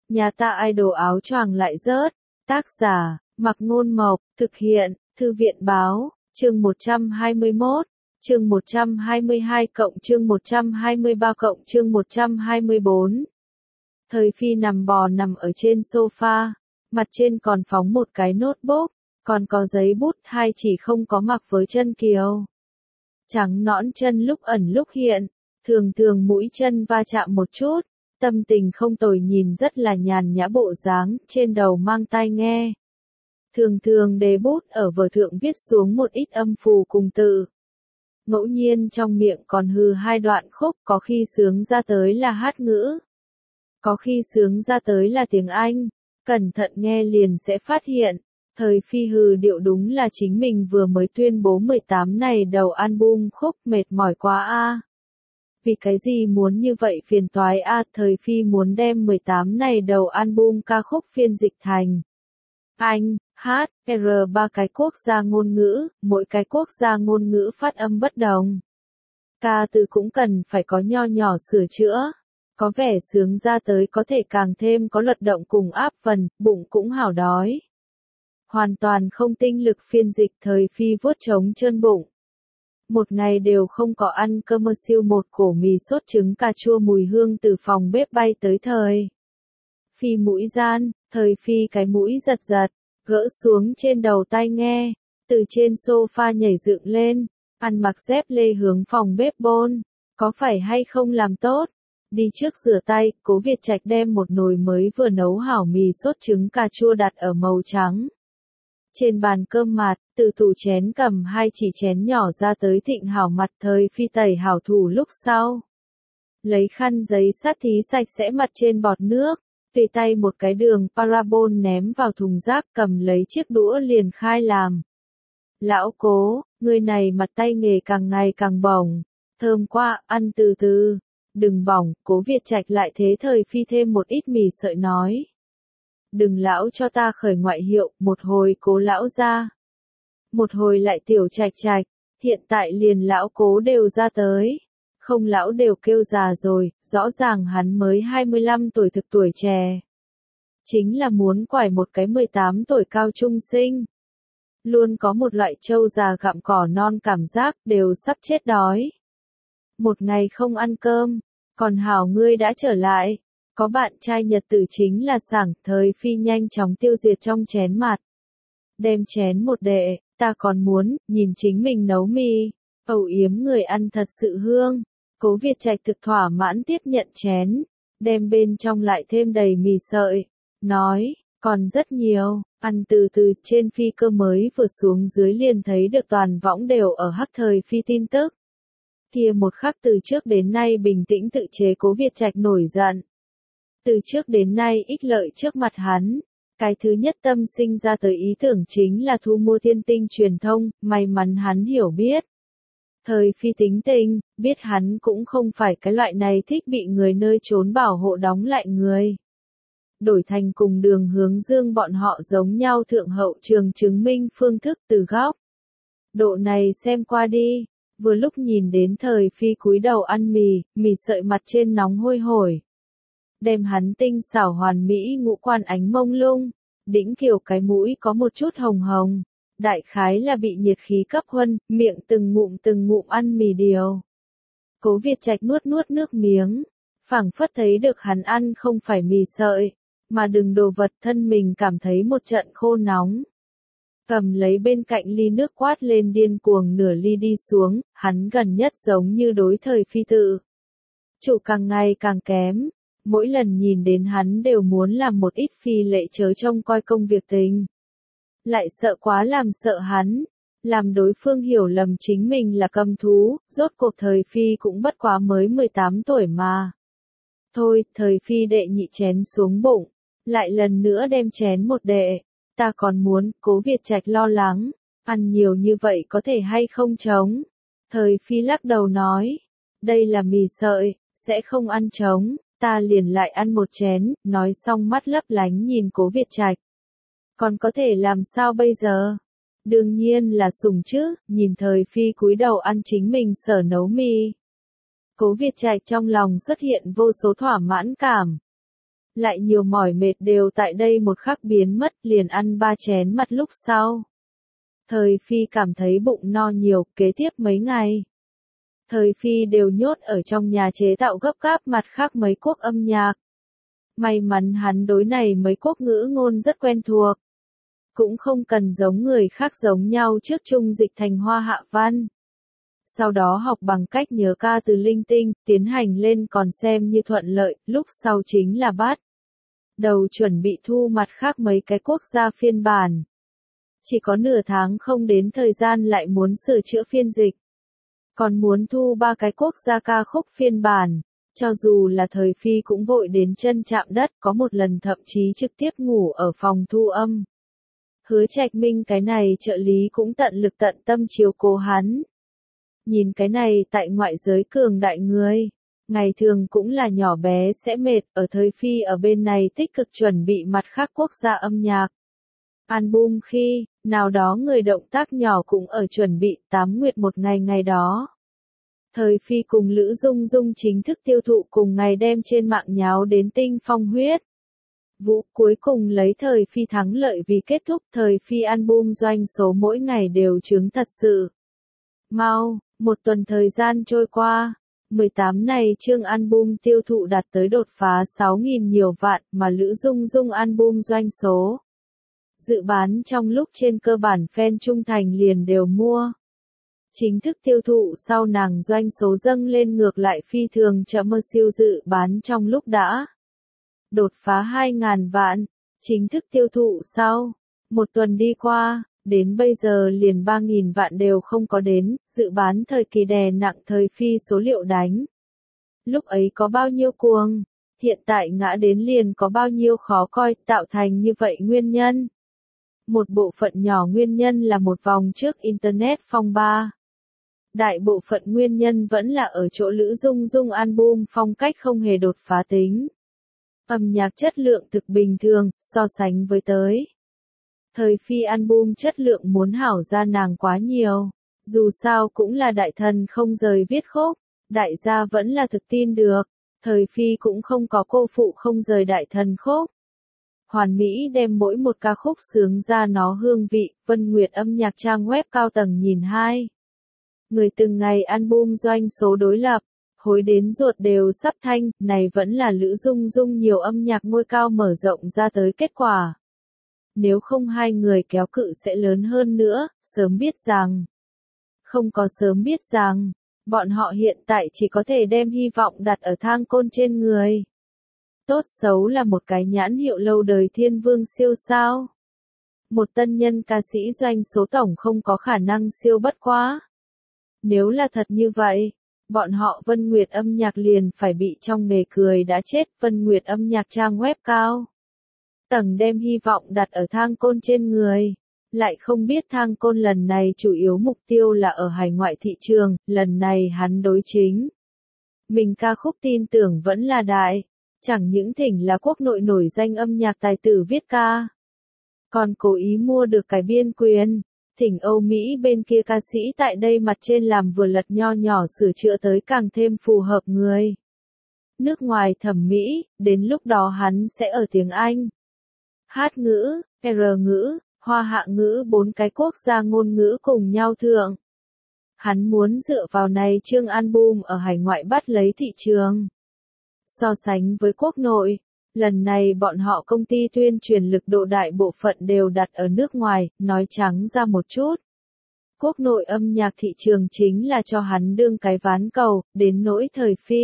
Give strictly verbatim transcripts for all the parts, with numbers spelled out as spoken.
Nhà ta idol áo choàng lại rớt. Tác giả, Mạc Ngôn Mộc, thực hiện, Thư viện Báo, chương một trăm hai mươi mốt, chương một trăm hai mươi hai cộng chương một trăm hai mươi ba cộng chương một trăm hai mươi bốn. Thời Phi nằm bò nằm ở trên sofa, mặt trên còn phóng một cái notebook, còn có giấy bút, hai chỉ không có mặc với chân kiều. Trắng nõn chân lúc ẩn lúc hiện, thường thường mũi chân va chạm một chút, tâm tình không tồi, nhìn rất là nhàn nhã bộ dáng, trên đầu mang tai nghe. Thường thường đề bút ở vở thượng viết xuống một ít âm phù cùng từ. Ngẫu nhiên trong miệng còn hừ hai đoạn khúc, có khi sướng ra tới là hát ngữ. Có khi sướng ra tới là tiếng Anh, cẩn thận nghe liền sẽ phát hiện. Thời Phi hừ điệu đúng là chính mình vừa mới tuyên bố mười tám này đầu album khúc, mệt mỏi quá a. Vì cái gì muốn như vậy phiền toái a, Thời Phi muốn đem mười tám này đầu album ca khúc phiên dịch thành Anh, hát, R ba cái quốc gia ngôn ngữ, mỗi cái quốc gia ngôn ngữ phát âm bất đồng. Ca từ cũng cần phải có nho nhỏ sửa chữa. Có vẻ sướng ra tới có thể càng thêm có luật động cùng áp phần, bụng cũng hảo đói. Hoàn toàn không tinh lực phiên dịch, Thời Phi vuốt trống trơn bụng. Một ngày đều không có ăn cơm, siêu một cổ mì sốt trứng cà chua mùi hương từ phòng bếp bay tới Thời Phi mũi gian, Thời Phi cái mũi giật giật, gỡ xuống trên đầu tai nghe, từ trên sofa nhảy dựng lên, ăn mặc dép lê hướng phòng bếp bôn, có phải hay không làm tốt? Đi trước rửa tay, Cố Việt Trạch đem một nồi mới vừa nấu hảo mì sốt trứng cà chua đặt ở màu trắng. Trên bàn cơm mặt, từ tủ chén cầm hai chỉ chén nhỏ ra tới thịnh hảo mặt, Thời Phi tẩy hảo thủ lúc sau. Lấy khăn giấy sát thí sạch sẽ mặt trên bọt nước, tùy tay một cái đường parabol ném vào thùng rác, cầm lấy chiếc đũa liền khai làm. Lão Cố, người này mặt tay nghề càng ngày càng bỏng, thơm quá, ăn từ từ. Đừng bỏng, Cố Việt Trạch lại thế Thời Phi thêm một ít mì sợi nói. Đừng lão cho ta khởi ngoại hiệu, một hồi Cố lão ra. Một hồi lại Tiểu Trạch Trạch, hiện tại liền lão Cố đều ra tới. Không lão đều kêu già rồi, rõ ràng hắn mới hai mươi lăm tuổi, thực tuổi trẻ. Chính là muốn quải một cái mười tám tuổi cao trung sinh. Luôn có một loại trâu già gặm cỏ non cảm giác, đều sắp chết đói. Một ngày không ăn cơm, còn hảo ngươi đã trở lại, có bạn trai nhật tử chính là sảng. Thời Phi nhanh chóng tiêu diệt trong chén mặt. Đem chén một đệ, ta còn muốn, nhìn chính mình nấu mì, âu yếm người ăn thật sự hương. Cố Việt Trạch thực thỏa mãn tiếp nhận chén, đem bên trong lại thêm đầy mì sợi, nói, còn rất nhiều, ăn từ từ. Trên phi cơ mới vừa xuống dưới liền thấy được toàn võng đều ở hắc Thời Phi tin tức. Kia một khắc từ trước đến nay bình tĩnh tự chế Cố Việt Trạch nổi giận. Từ trước đến nay ích lợi trước mặt hắn, cái thứ nhất tâm sinh ra tới ý tưởng chính là thu mua Thiên Tinh truyền thông, may mắn hắn hiểu biết. Thời Phi tính tình, biết hắn cũng không phải cái loại này thích bị người nơi trốn bảo hộ đóng lại người. Đổi thành cùng Đường Hướng Dương bọn họ giống nhau thượng hậu trường chứng minh phương thức từ góc độ này xem qua đi. Vừa lúc nhìn đến Thời Phi cúi đầu ăn mì, mì sợi mặt trên nóng hôi hổi. Đem hắn tinh xảo hoàn mỹ ngũ quan ánh mông lung, đĩnh kiều cái mũi có một chút hồng hồng. Đại khái là bị nhiệt khí cấp huân, miệng từng ngụm từng ngụm ăn mì điều. Cố Việt Trạch nuốt nuốt nước miếng, phảng phất thấy được hắn ăn không phải mì sợi, mà đừng đồ vật, thân mình cảm thấy một trận khô nóng. Cầm lấy bên cạnh ly nước quát lên điên cuồng nửa ly đi xuống, hắn gần nhất giống như đối Thời Phi tự chủ càng ngày càng kém. Mỗi lần nhìn đến hắn đều muốn làm một ít phi lệ chớ trông coi công việc tình. Lại sợ quá làm sợ hắn, làm đối phương hiểu lầm chính mình là cầm thú, rốt cuộc Thời Phi cũng bất quá mới mười tám tuổi mà. Thôi, Thời Phi đệ nhị chén xuống bụng, lại lần nữa đem chén một đệ, ta còn muốn. Cố Việt Trạch lo lắng, ăn nhiều như vậy có thể hay không chống. Thời Phi lắc đầu nói, đây là mì sợi, sẽ không ăn chống, ta liền lại ăn một chén, nói xong mắt lấp lánh nhìn Cố Việt Trạch. Còn có thể làm sao bây giờ? Đương nhiên là sủng chứ, nhìn Thời Phi cúi đầu ăn chính mình sở nấu mì. Cố Việt Trạch trong lòng xuất hiện vô số thỏa mãn cảm. lại nhiều mỏi mệt đều tại đây một khắc biến mất, liền ăn ba chén mặt lúc sau. Thời Phi cảm thấy bụng no nhiều, kế tiếp mấy ngày. Thời Phi đều nhốt ở trong nhà chế tạo gấp gáp mặt khác mấy quốc âm nhạc. May mắn hắn đối này mấy quốc ngữ ngôn rất quen thuộc. Cũng không cần giống người khác giống nhau trước trung dịch thành hoa hạ văn. Sau đó học bằng cách nhớ ca từ linh tinh, tiến hành lên còn xem như thuận lợi, lúc sau chính là bắt đầu chuẩn bị thu mặt khác mấy cái quốc gia phiên bản. Chỉ có nửa tháng không đến thời gian lại muốn sửa chữa phiên dịch. Còn muốn thu ba cái quốc gia ca khúc phiên bản. Cho dù là Thời Phi cũng vội đến chân chạm đất, có một lần thậm chí trực tiếp ngủ ở phòng thu âm. Hứa Trạch Minh cái này trợ lý cũng tận lực tận tâm chiếu cố hắn. Nhìn cái này tại ngoại giới cường đại người, ngày thường cũng là nhỏ bé sẽ mệt, ở Thời Phi ở bên này tích cực chuẩn bị mặt khác quốc gia âm nhạc. Album khi, nào đó người động tác nhỏ cũng ở chuẩn bị tám nguyệt một ngày ngày đó. Thời Phi cùng Lữ Dung Dung chính thức tiêu thụ cùng ngày đem trên mạng nháo đến tinh phong huyết. Vũ cuối cùng lấy Thời Phi thắng lợi vì kết thúc. Thời Phi album doanh số mỗi ngày đều chứng thật sự mau. Một tuần thời gian trôi qua, mười tám này chương album tiêu thụ đạt tới đột phá sáu nghìn nhiều vạn, mà Lữ Dung Dung album doanh số dự bán trong lúc trên cơ bản fan trung thành liền đều mua. Chính thức tiêu thụ sau nàng doanh số dâng lên ngược lại phi thường chậm, siêu dự bán trong lúc đã đột phá hai nghìn vạn. Chính thức tiêu thụ sau một tuần đi qua, đến bây giờ liền ba nghìn vạn đều không có đến, dự bán thời kỳ đè nặng Thời Phi số liệu đánh. Lúc ấy có bao nhiêu cuồng, hiện tại ngã đến liền có bao nhiêu khó coi, tạo thành như vậy nguyên nhân. Một bộ phận nhỏ nguyên nhân là một vòng trước Internet phong ba. Đại bộ phận nguyên nhân vẫn là ở chỗ Lữ Dung Dung album phong cách không hề đột phá tính. Âm nhạc chất lượng thực bình thường, so sánh với tới. Thời Phi album chất lượng muốn hảo ra nàng quá nhiều. Dù sao cũng là đại thần không rời viết khúc, đại gia vẫn là thực tin được. Thời Phi cũng không có cô phụ không rời đại thần khúc. Hoàn Mỹ đem mỗi một ca khúc sướng ra nó hương vị. Vân Nguyệt âm nhạc trang web cao tầng nhìn hai. Người từng ngày album doanh số đối lập, hối đến ruột đều sắp thanh, này vẫn là Lữ Dung Dung nhiều âm nhạc ngôi cao mở rộng ra tới kết quả. Nếu không hai người kéo cự sẽ lớn hơn nữa, sớm biết rằng. Không có sớm biết rằng, bọn họ hiện tại chỉ có thể đem hy vọng đặt ở thang côn trên người. Tốt xấu là một cái nhãn hiệu lâu đời thiên vương siêu sao. Một tân nhân ca sĩ doanh số tổng không có khả năng siêu bất quá. Nếu là thật như vậy, bọn họ Vân Nguyệt âm nhạc liền phải bị trong nghề cười đã chết. Vân Nguyệt âm nhạc trang web cao tầng đem hy vọng đặt ở thang côn trên người. Lại không biết thang côn lần này chủ yếu mục tiêu là ở hải ngoại thị trường, lần này hắn đối chính. Mình ca khúc tin tưởng vẫn là đại, chẳng những thỉnh là quốc nội nổi danh âm nhạc tài tử viết ca. Còn cố ý mua được cái biên quyền, thỉnh Âu Mỹ bên kia ca sĩ tại đây mặt trên làm vừa lật nho nhỏ sửa chữa tới càng thêm phù hợp người. Nước ngoài thẩm mỹ, đến lúc đó hắn sẽ ở tiếng Anh, hát ngữ, R ngữ, hoa hạ ngữ bốn cái quốc gia ngôn ngữ cùng nhau thượng. Hắn muốn dựa vào này chương album ở hải ngoại bắt lấy thị trường. So sánh với quốc nội, lần này bọn họ công ty tuyên truyền lực độ đại bộ phận đều đặt ở nước ngoài, nói trắng ra một chút. Quốc nội âm nhạc thị trường chính là cho hắn đương cái ván cầu, đến nỗi Thời Phi.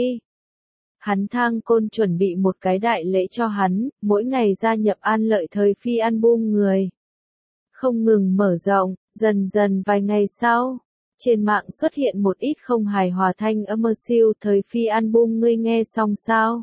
Hắn thang côn chuẩn bị một cái đại lễ cho hắn, mỗi ngày gia nhập An Lợi Thời Phi album người. Không ngừng mở rộng, dần dần vài ngày sau, trên mạng xuất hiện một ít không hài hòa thanh âm siêu. Thời Phi album ngươi nghe xong sao?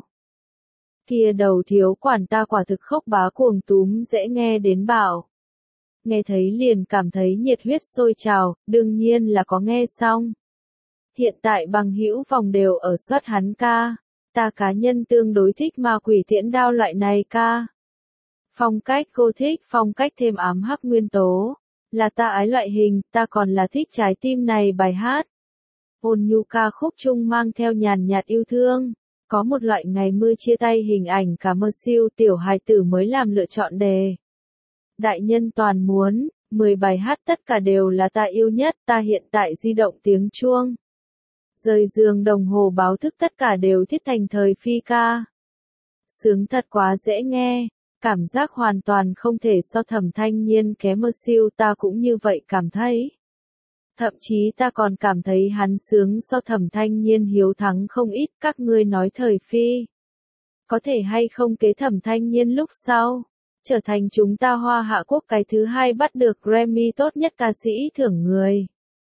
Kia đầu thiếu quản ta quả thực khóc bá cuồng túm dễ nghe đến bảo. Nghe thấy liền cảm thấy nhiệt huyết sôi trào, đương nhiên là có nghe xong. Hiện tại bằng hữu vòng đều ở soát hắn ca. Ta cá nhân tương đối thích ma quỷ tiễn đao loại này ca. Phong cách cô thích, phong cách thêm ám hắc nguyên tố. Là ta ái loại hình, ta còn là thích trái tim này bài hát. Ôn nhu ca khúc chung mang theo nhàn nhạt yêu thương. Có một loại ngày mưa chia tay hình ảnh cả mơ siêu tiểu hài tử mới làm lựa chọn đề. Đại nhân toàn muốn, mười bài hát tất cả đều là ta yêu nhất, ta hiện tại di động tiếng chuông. Rời giường đồng hồ báo thức tất cả đều thiết thành thời phi ca. Sướng thật quá dễ nghe, cảm giác hoàn toàn không thể so Thẩm Thanh Nhiên kém mơ siêu, ta cũng như vậy cảm thấy. Thậm chí ta còn cảm thấy hắn sướng so Thẩm Thanh Nhiên hiếu thắng không ít. Các ngươi nói thời phi có thể hay không kế Thẩm Thanh Nhiên lúc sau trở thành chúng ta Hoa Hạ Quốc cái thứ hai bắt được Grammy tốt nhất ca sĩ thưởng người.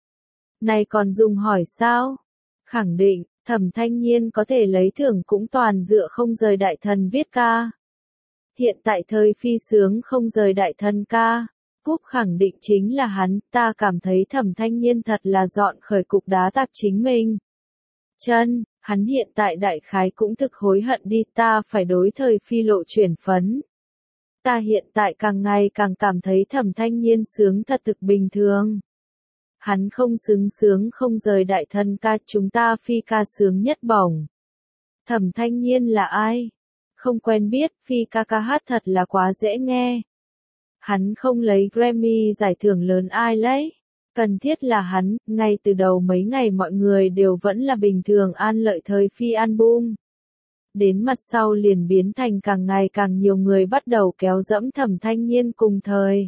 Này còn dùng hỏi sao? Khẳng định, Thẩm Thanh Nhiên có thể lấy thưởng cũng toàn dựa Không Rời Đại Thần viết ca. Hiện tại thời phi sướng Không Rời Đại Thần ca. Cúp khẳng định chính là hắn, ta cảm thấy Thẩm Thanh Nhiên thật là dọn khởi cục đá tạp chính mình. Chân, hắn hiện tại đại khái cũng thực hối hận đi, ta phải đối thời phi lộ chuyển phấn. Ta hiện tại càng ngày càng cảm thấy Thẩm Thanh Nhiên sướng thật thực bình thường. Hắn không xứng sướng Không Rời Đại Thần ca, chúng ta phi ca sướng nhất bổng. Thẩm Thanh Nhiên là ai? Không quen biết, phi ca ca hát thật là quá dễ nghe. Hắn không lấy Grammy giải thưởng lớn ai lấy? Cần thiết là hắn, ngay từ đầu mấy ngày mọi người đều vẫn là bình thường an lợi thời phi album. Đến mặt sau liền biến thành càng ngày càng nhiều người bắt đầu kéo dẫm Thẩm Thanh Nhiên cùng thời.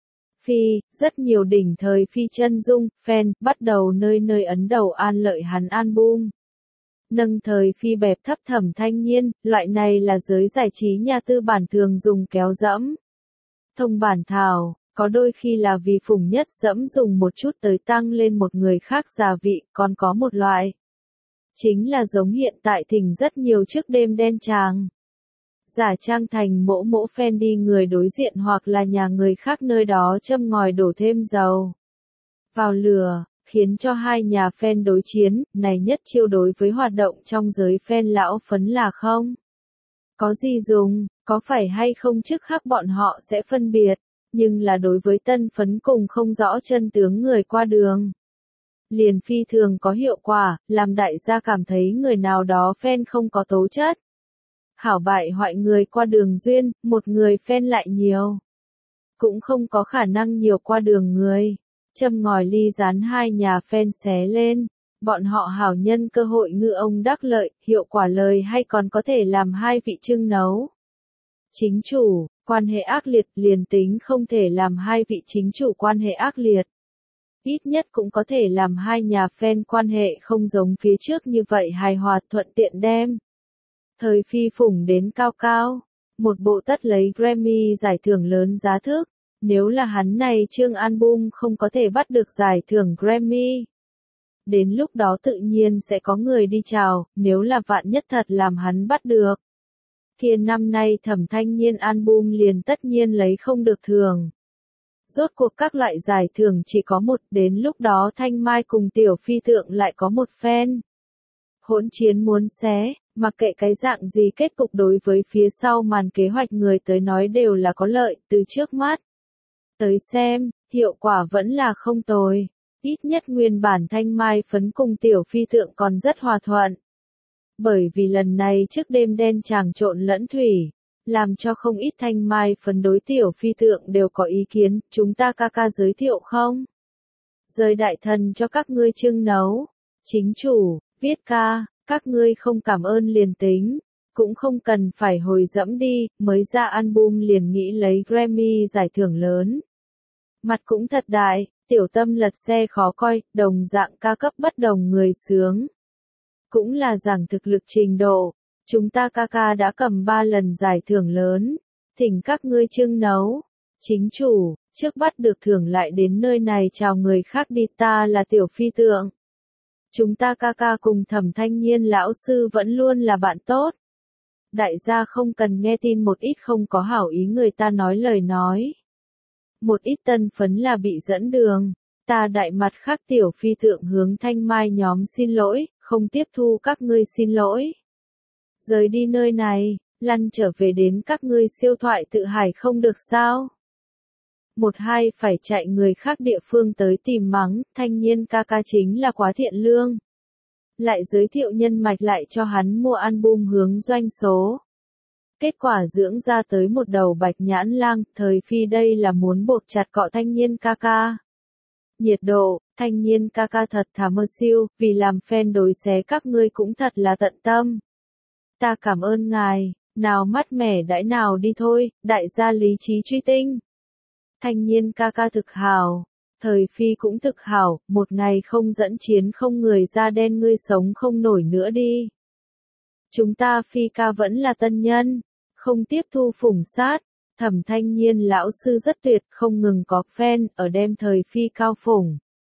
Phi, rất nhiều đỉnh thời phi chân dung, fan, bắt đầu nơi nơi ấn đầu an lợi hắn album. Nâng thời phi bẹp thấp Thẩm Thanh Nhiên, loại này là giới giải trí nhà tư bản thường dùng kéo dẫm. Thông bản thảo, có đôi khi là vì phùng nhất dẫm dùng một chút tới tăng lên một người khác gia vị, còn có một loại. Chính là giống hiện tại thỉnh rất nhiều trước đêm đen tràng. Giả trang thành mỗ mỗ fan đi người đối diện hoặc là nhà người khác nơi đó châm ngòi đổ thêm dầu vào lửa, khiến cho hai nhà fan đối chiến, này nhất chiêu đối với hoạt động trong giới fan lão phấn là không. Có gì dùng, có phải hay không trước khắc bọn họ sẽ phân biệt, nhưng là đối với tân phấn cùng không rõ chân tướng người qua đường. Liền phi thường có hiệu quả, làm đại gia cảm thấy người nào đó fan không có tố chất. Hảo bại hoại người qua đường duyên, một người fan lại nhiều. Cũng không có khả năng nhiều qua đường người. Châm ngòi ly rán hai nhà fan xé lên. Bọn họ hảo nhân cơ hội ngư ông đắc lợi, hiệu quả lời hay còn có thể làm hai vị trưng nấu. Chính chủ, quan hệ ác liệt liền tính không thể làm hai vị chính chủ quan hệ ác liệt. Ít nhất cũng có thể làm hai nhà fan quan hệ không giống phía trước như vậy hài hòa thuận tiện đem. Thời phi phủng đến cao cao, một bộ tất lấy Grammy giải thưởng lớn giá thước, nếu là hắn này chương album không có thể bắt được giải thưởng Grammy. Đến lúc đó tự nhiên sẽ có người đi chào, nếu là vạn nhất thật làm hắn bắt được. Thiên năm nay Thẩm Thanh Nhiên album liền tất nhiên lấy không được thưởng. Rốt cuộc các loại giải thưởng chỉ có một, đến lúc đó Thanh Mai cùng Tiểu Phi Tượng lại có một fan. Hỗn chiến muốn xé, mặc kệ cái dạng gì kết cục đối với phía sau màn kế hoạch người tới nói đều là có lợi, từ trước mắt tới xem, hiệu quả vẫn là không tồi. Ít nhất nguyên bản Thanh Mai phấn cùng Tiểu Phi Tượng còn rất hòa thuận. Bởi vì lần này trước đêm đen chàng trộn lẫn thủy, làm cho không ít Thanh Mai phấn đối Tiểu Phi Tượng đều có ý kiến, chúng ta ca ca giới thiệu không? Rời Đại Thần cho các ngươi trưng nấu. Chính chủ, viết ca, các ngươi không cảm ơn liền tính, cũng không cần phải hồi dẫm đi, mới ra album liền nghĩ lấy Grammy giải thưởng lớn. Mặt cũng thật đại, tiểu tâm lật xe khó coi, đồng dạng ca cấp bất đồng người sướng. Cũng là giảng thực lực trình độ, chúng ta ca ca đã cầm ba lần giải thưởng lớn, thỉnh các ngươi trưng nấu. Chính chủ, trước bắt được thưởng lại đến nơi này chào người khác đi, ta là Tiểu Phi Tượng. Chúng ta ca ca cùng Thẩm Thanh Nhiên lão sư vẫn luôn là bạn tốt. Đại gia không cần nghe tin một ít không có hảo ý người ta nói lời nói. Một ít tân phấn là bị dẫn đường. Ta đại mặt khác Tiểu Phi Tượng hướng Thanh Mai nhóm xin lỗi, không tiếp thu các ngươi xin lỗi. Rời đi nơi này, lăn trở về đến các ngươi siêu thoại tự hải không được sao? Một hai phải chạy người khác địa phương tới tìm mắng, Thanh Nhiên ca ca chính là quá thiện lương. lại giới thiệu nhân mạch lại cho hắn mua album hướng doanh số. Kết quả dưỡng ra tới một đầu bạch nhãn lang, thời phi đây là muốn buộc chặt cọ Thanh Nhiên ca ca. Nhiệt độ, Thanh Nhiên ca ca thật thà mơ siêu, vì làm fan đối xé các ngươi cũng thật là tận tâm. Ta cảm ơn ngài, nào mát mẻ đãi nào đi thôi, đại gia lý trí truy tinh. Thanh Nhiên ca ca thực hảo, thời phi cũng thực hảo, một ngày không dẫn chiến không người da đen ngươi sống không nổi nữa đi. Chúng ta phi ca vẫn là tân nhân, không tiếp thu phủng sát. Thẩm Thanh Nhiên lão sư rất tuyệt, không ngừng có fan, ở đem thời phi cao phủng.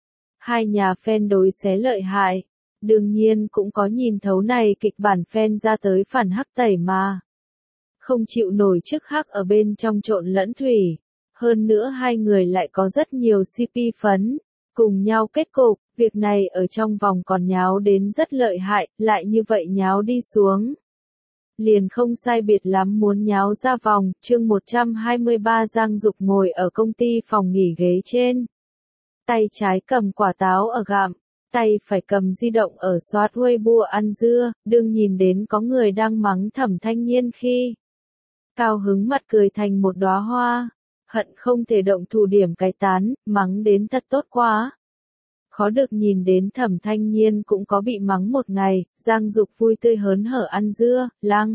Hai nhà fan đối xé lợi hại, đương nhiên cũng có nhìn thấu này kịch bản fan ra tới phản hắc tẩy mà. Không chịu nổi chức hắc ở bên trong trộn lẫn thủy, hơn nữa hai người lại có rất nhiều xê pê phấn, cùng nhau kết cục, việc này ở trong vòng còn nháo đến rất lợi hại, lại như vậy nháo đi xuống. Liền không sai biệt lắm muốn nháo ra vòng, chương một trăm hai mươi ba Giang Dục ngồi ở công ty phòng nghỉ ghế trên. Tay trái cầm quả táo ở gặm, tay phải cầm di động ở soát Weibo ăn dưa, đương nhìn đến có người đang mắng Thẩm Thanh Nhiên khi. Cao hứng mặt cười thành một đóa hoa, hận không thể động thủ điểm cái tán, mắng đến thật tốt quá. Khó được nhìn đến Thẩm Thanh Nhiên cũng có bị mắng một ngày, Giang Dục vui tươi hớn hở ăn dưa, lăng.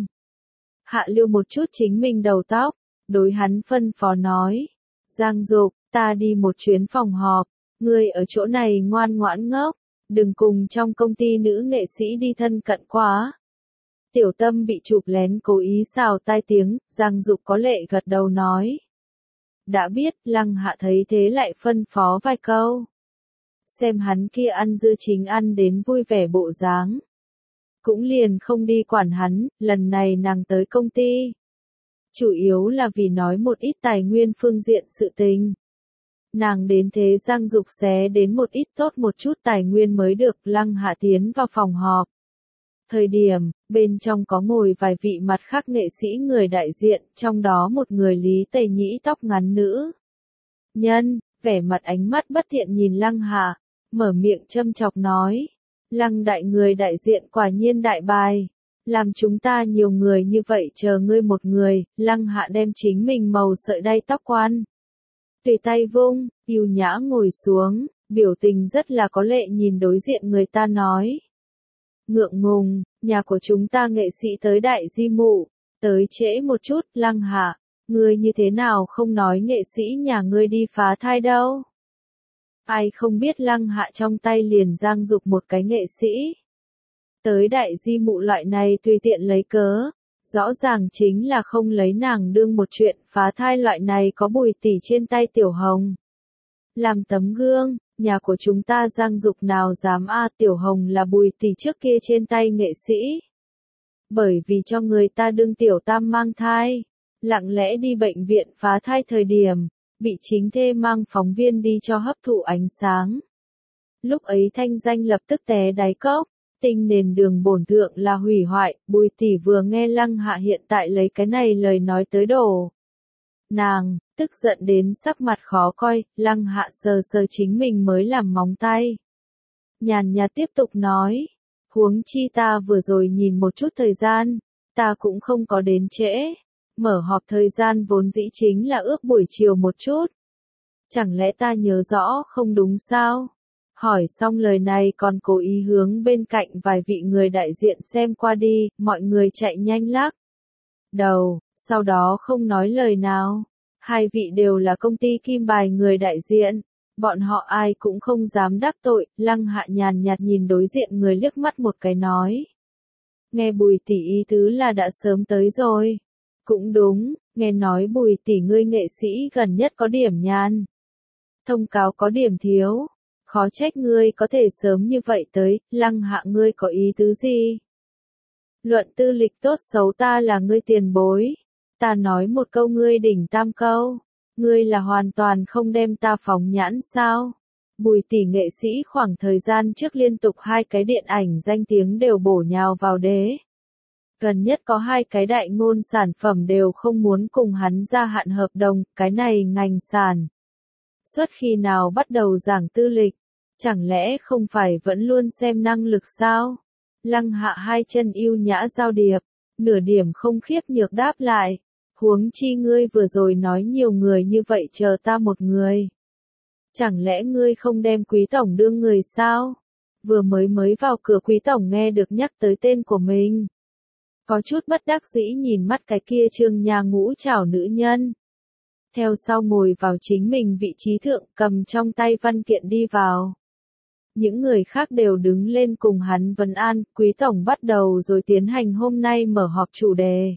Hạ liêu một chút chính mình đầu tóc, đối hắn phân phó nói. Giang Dục, ta đi một chuyến phòng họp, ngươi ở chỗ này ngoan ngoãn ngốc, đừng cùng trong công ty nữ nghệ sĩ đi thân cận quá. Tiểu Tâm bị chụp lén cố ý xào tai tiếng, Giang Dục có lệ gật đầu nói. Đã biết, Lăng Hạ thấy thế lại phân phó vài câu. Xem hắn kia ăn dưa chính ăn đến vui vẻ bộ dáng. Cũng liền không đi quản hắn, lần này nàng tới công ty. Chủ yếu là vì nói một ít tài nguyên phương diện sự tình. Nàng đến thế Giang Dục xé đến một ít tốt một chút tài nguyên mới được. Lăng Hạ tiến vào phòng họp. Thời điểm, bên trong có ngồi vài vị mặt khác nghệ sĩ người đại diện, trong đó một người Lý Tây Nhĩ tóc ngắn nữ. Nhân, vẻ mặt ánh mắt bất thiện nhìn Lăng Hạ, mở miệng châm chọc nói. Lăng đại người đại diện quả nhiên đại bài. Làm chúng ta nhiều người như vậy chờ ngươi một người, Lăng Hạ đem chính mình màu sợi đay tóc quan. Tùy tay vung, yêu nhã ngồi xuống, biểu tình rất là có lệ nhìn đối diện người ta nói. Ngượng ngùng, nhà của chúng ta nghệ sĩ tới đại di mụ, tới trễ một chút, Lăng Hạ, ngươi như thế nào không nói nghệ sĩ nhà ngươi đi phá thai đâu. Ai không biết Lăng Hạ trong tay liền Giang Dục một cái nghệ sĩ. Tới đại di mụ loại này tùy tiện lấy cớ, rõ ràng chính là không lấy nàng đương một chuyện phá thai loại này có Bùi tỷ trên tay Tiểu Hồng. Làm tấm gương, nhà của chúng ta Giang Dục nào dám a Tiểu Hồng là Bùi tỷ trước kia trên tay nghệ sĩ. Bởi vì cho người ta đương Tiểu Tam mang thai, lặng lẽ đi bệnh viện phá thai thời điểm, bị chính thê mang phóng viên đi cho hấp thụ ánh sáng. Lúc ấy thanh danh lập tức té đáy cốc, tinh nền đường bổn thượng là hủy hoại, Bùi tỷ vừa nghe Lăng Hạ hiện tại lấy cái này lời nói tới đổ. Nàng, tức giận đến sắc mặt khó coi, Lăng Hạ sờ sờ chính mình mới làm móng tay. Nhàn nhạt tiếp tục nói, huống chi ta vừa rồi nhìn một chút thời gian, ta cũng không có đến trễ. Mở họp thời gian vốn dĩ chính là ước buổi chiều một chút. Chẳng lẽ ta nhớ rõ không đúng sao? Hỏi xong lời này còn cố ý hướng bên cạnh vài vị người đại diện xem qua đi, mọi người chạy nhanh lắc đầu, sau đó không nói lời nào. Hai vị đều là công ty kim bài người đại diện, bọn họ ai cũng không dám đắc tội. Lăng Hạ nhàn nhạt nhìn đối diện người liếc mắt một cái nói. Nghe Bùi tỷ ý tứ là đã sớm tới rồi. Cũng đúng, nghe nói Bùi tỷ ngươi nghệ sĩ gần nhất có điểm nhàn. Thông cáo có điểm thiếu, khó trách ngươi có thể sớm như vậy tới. Lăng Hạ ngươi có ý tứ gì? Luận tư lịch tốt xấu ta là ngươi tiền bối. Ta nói một câu ngươi đỉnh tam câu. Ngươi là hoàn toàn không đem ta phóng nhãn sao? Bùi tỷ nghệ sĩ khoảng thời gian trước liên tục hai cái điện ảnh danh tiếng đều bổ nhào vào đế. Gần nhất có hai cái đại ngôn sản phẩm đều không muốn cùng hắn gia hạn hợp đồng, cái này ngành sản xuất khi nào bắt đầu giảng tư lịch. Chẳng lẽ không phải vẫn luôn xem năng lực sao? Lăng Hạ hai chân yêu nhã giao điệp, nửa điểm không khiếp nhược đáp lại. Huống chi ngươi vừa rồi nói nhiều người như vậy chờ ta một người. Chẳng lẽ ngươi không đem Quý Tổng đương người sao? Vừa mới mới vào cửa Quý Tổng nghe được nhắc tới tên của mình. Có chút bất đắc dĩ nhìn mắt cái kia trương nhà ngũ trảo nữ nhân. Theo sau ngồi vào chính mình vị trí thượng cầm trong tay văn kiện đi vào. Những người khác đều đứng lên cùng hắn vấn an, Quý Tổng bắt đầu rồi tiến hành hôm nay mở họp chủ đề.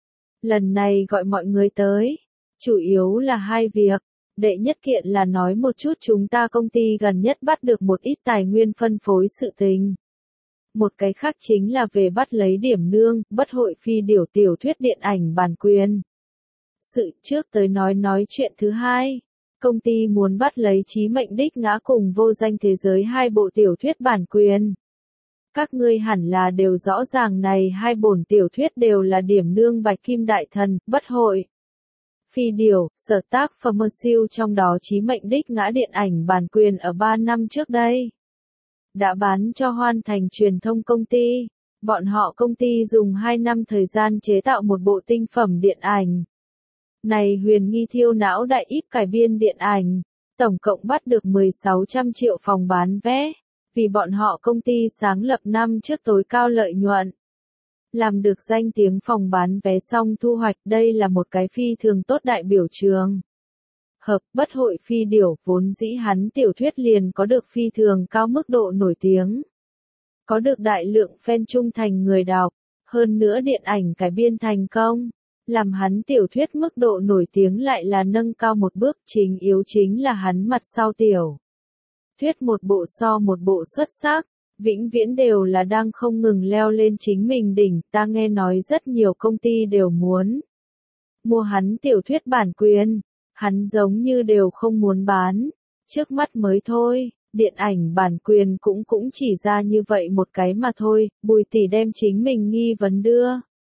Lần này gọi mọi người tới, chủ yếu là hai việc. Đệ nhất kiện là nói một chút chúng ta công ty gần nhất bắt được một ít tài nguyên phân phối sự tình. Một cái khác chính là về bắt lấy điểm nương, bất hội phi điểu tiểu thuyết điện ảnh bản quyền. Sự trước tới nói nói chuyện thứ hai. Công ty muốn bắt lấy Chí Mệnh Đích Ngã cùng Vô Danh Thế Giới hai bộ tiểu thuyết bản quyền. Các ngươi hẳn là đều rõ ràng này hai bổn tiểu thuyết đều là điểm nương Bạch Kim Đại Thần, bất hội. Phi điểu, sở tác Pharmaceutical trong đó Chí Mệnh Đích Ngã điện ảnh bản quyền ở ba năm trước đây. Đã bán cho Hoan Thành truyền thông công ty. Bọn họ công ty dùng hai năm thời gian chế tạo một bộ tinh phẩm điện ảnh. Này huyền nghi thiêu não đại íp cải biên điện ảnh. Tổng cộng bắt được mười sáu trăm triệu phòng bán vé. Vì bọn họ công ty sáng lập năm trước tối cao lợi nhuận. Làm được danh tiếng phòng bán vé xong thu hoạch đây là một cái phi thường tốt đại biểu trường. Hợp bất hội phi điểu vốn dĩ hắn tiểu thuyết liền có được phi thường cao mức độ nổi tiếng. Có được đại lượng fan trung thành người đọc, hơn nữa điện ảnh cải biên thành công. Làm hắn tiểu thuyết mức độ nổi tiếng lại là nâng cao một bước chính yếu chính là hắn mặt sau tiểu. Thuyết một bộ so một bộ xuất sắc. Vĩnh viễn đều là đang không ngừng leo lên chính mình đỉnh, ta nghe nói rất nhiều công ty đều muốn mua hắn tiểu thuyết bản quyền, hắn giống như đều không muốn bán, trước mắt mới thôi, điện ảnh bản quyền cũng cũng chỉ ra như vậy một cái mà thôi, Bùi tỷ đem chính mình nghi vấn đưa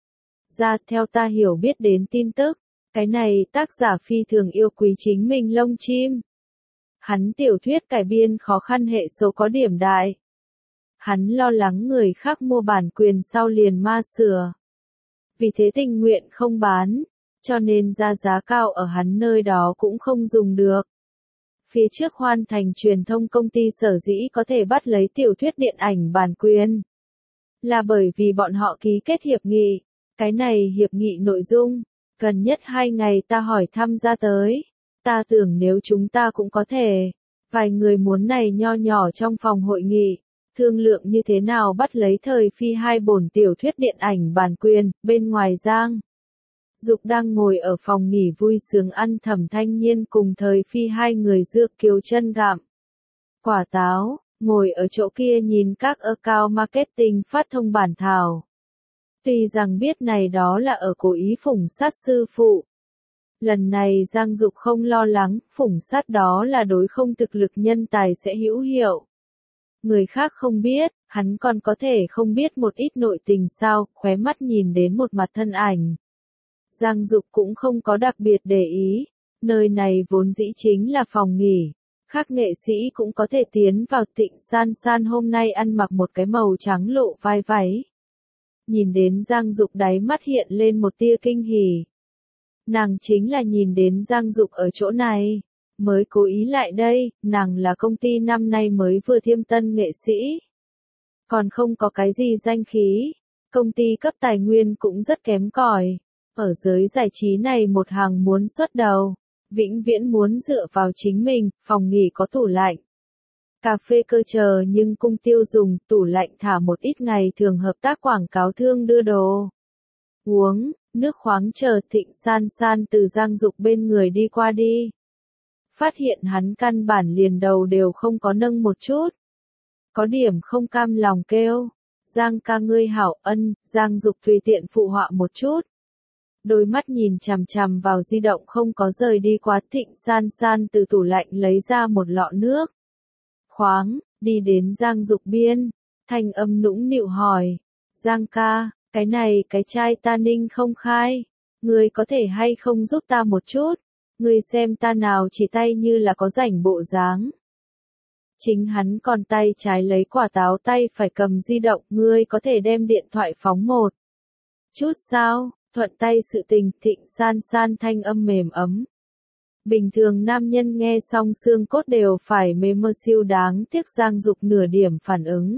ra theo ta hiểu biết đến tin tức, cái này tác giả phi thường yêu quý chính mình lông chim. Hắn tiểu thuyết cải biên khó khăn hệ số có điểm đại. Hắn lo lắng người khác mua bản quyền sau liền ma sửa. Vì thế tình nguyện không bán, cho nên ra giá cao ở hắn nơi đó cũng không dùng được. Phía trước Hoan Thành truyền thông công ty sở dĩ có thể bắt lấy tiểu thuyết điện ảnh bản quyền. Là bởi vì bọn họ ký kết hiệp nghị. Cái này hiệp nghị nội dung, gần nhất hai ngày ta hỏi thăm ra tới. Ta tưởng nếu chúng ta cũng có thể, vài người muốn này nho nhỏ trong phòng hội nghị. Thương lượng như thế nào bắt lấy thời phi hai bổn tiểu thuyết điện ảnh bản quyền, bên ngoài Giang. Dục đang ngồi ở phòng nghỉ vui sướng ăn Thẩm Thanh Nhiên cùng thời phi hai người dược kiều chân gặm. Quả táo, ngồi ở chỗ kia nhìn các account marketing phát thông bản thảo. Tuy rằng biết này đó là ở cố ý phủng sát sư phụ. Lần này Giang Dục không lo lắng, phủng sát đó là đối không thực lực nhân tài sẽ hữu hiệu. Người khác không biết, hắn còn có thể không biết một ít nội tình sao, khóe mắt nhìn đến một mặt thân ảnh. Giang Dục cũng không có đặc biệt để ý, nơi này vốn dĩ chính là phòng nghỉ, khác nghệ sĩ cũng có thể tiến vào. Tịnh San San hôm nay ăn mặc một cái màu trắng lộ vai váy. Nhìn đến Giang Dục đáy mắt hiện lên một tia kinh hỉ. Nàng chính là nhìn đến Giang Dục ở chỗ này. Mới cố ý lại đây, nàng là công ty năm nay mới vừa thiêm tân nghệ sĩ. Còn không có cái gì danh khí, công ty cấp tài nguyên cũng rất kém cỏi. Ở giới giải trí này một hàng muốn xuất đầu, vĩnh viễn muốn dựa vào chính mình, phòng nghỉ có tủ lạnh. Cà phê cơ chờ nhưng cung tiêu dùng, tủ lạnh thả một ít ngày thường hợp tác quảng cáo thương đưa đồ. Uống, nước khoáng chờ. Thịnh San San từ Giang Dục bên người đi qua đi. Phát hiện hắn căn bản liền đầu đều không có nâng một chút. Có điểm không cam lòng kêu. Giang ca ngươi hảo. Ân. Giang Dục tùy tiện phụ họa một chút. Đôi mắt nhìn chằm chằm vào di động không có rời đi quá. Thịnh San San từ tủ lạnh lấy ra một lọ nước khoáng, đi đến Giang Dục biên. Thanh âm nũng nịu hỏi. Giang ca, cái này cái chai ta ninh không khai. Ngươi có thể hay không giúp ta một chút? Ngươi xem ta nào chỉ tay như là có rảnh bộ dáng. Chính hắn còn tay trái lấy quả táo tay phải cầm di động, ngươi có thể đem điện thoại phóng một chút sao, thuận tay sự tình, Thịnh San San thanh âm mềm ấm. Bình thường nam nhân nghe xong xương cốt đều phải mềm mơ siêu, đáng tiếc Giang Dục nửa điểm phản ứng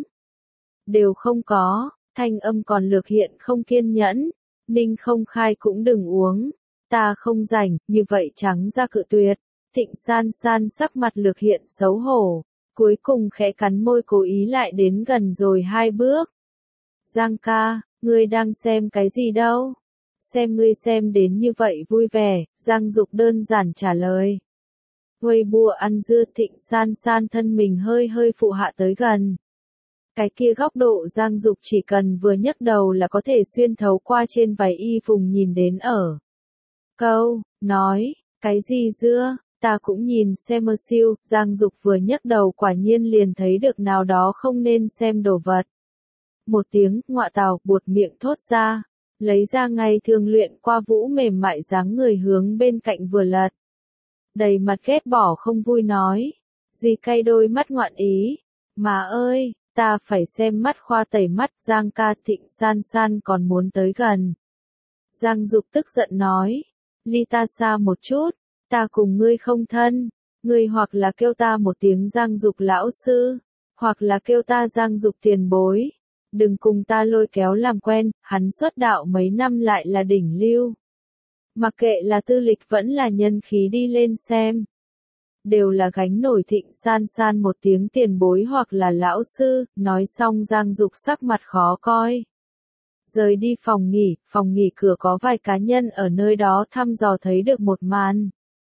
đều không có, thanh âm còn lược hiện không kiên nhẫn, Ninh không khai cũng đừng uống, ta không rảnh, như vậy trắng ra cự tuyệt. Thịnh San San sắc mặt lược hiện xấu hổ, cuối cùng khẽ cắn môi cố ý lại đến gần rồi hai bước. Giang ca, ngươi đang xem cái gì đâu? Xem ngươi xem đến như vậy vui vẻ, Giang Dục đơn giản trả lời. Huây bùa ăn dưa. Thịnh San San thân mình hơi hơi phụ hạ tới gần. Cái kia góc độ Giang Dục chỉ cần vừa nhấc đầu là có thể xuyên thấu qua trên váy y phùng nhìn đến ở. Câu, nói, cái gì dưa, ta cũng nhìn xem mơ siêu, Giang Dục vừa nhấc đầu quả nhiên liền thấy được nào đó không nên xem đồ vật. Một tiếng, ngọa tào, buột miệng thốt ra, lấy ra ngày thường luyện qua vũ mềm mại dáng người hướng bên cạnh vừa lật. Đầy mặt ghét bỏ không vui nói, gì cay đôi mắt ngoạn ý, mà ơi, ta phải xem mắt khoa tẩy mắt. Giang ca. Thịnh San San còn muốn tới gần. Giang Dục tức giận nói, ly ta xa một chút, ta cùng ngươi không thân, ngươi hoặc là kêu ta một tiếng Giang Dục lão sư, hoặc là kêu ta Giang Dục tiền bối, đừng cùng ta lôi kéo làm quen, hắn xuất đạo mấy năm lại là đỉnh lưu. Mặc kệ là tư lịch vẫn là nhân khí đi lên xem, đều là gánh nổi. Thịnh San San một tiếng tiền bối hoặc là lão sư, nói xong Giang Dục sắc mặt khó coi. Rời đi phòng nghỉ, phòng nghỉ cửa có vài cá nhân ở nơi đó thăm dò thấy được một màn.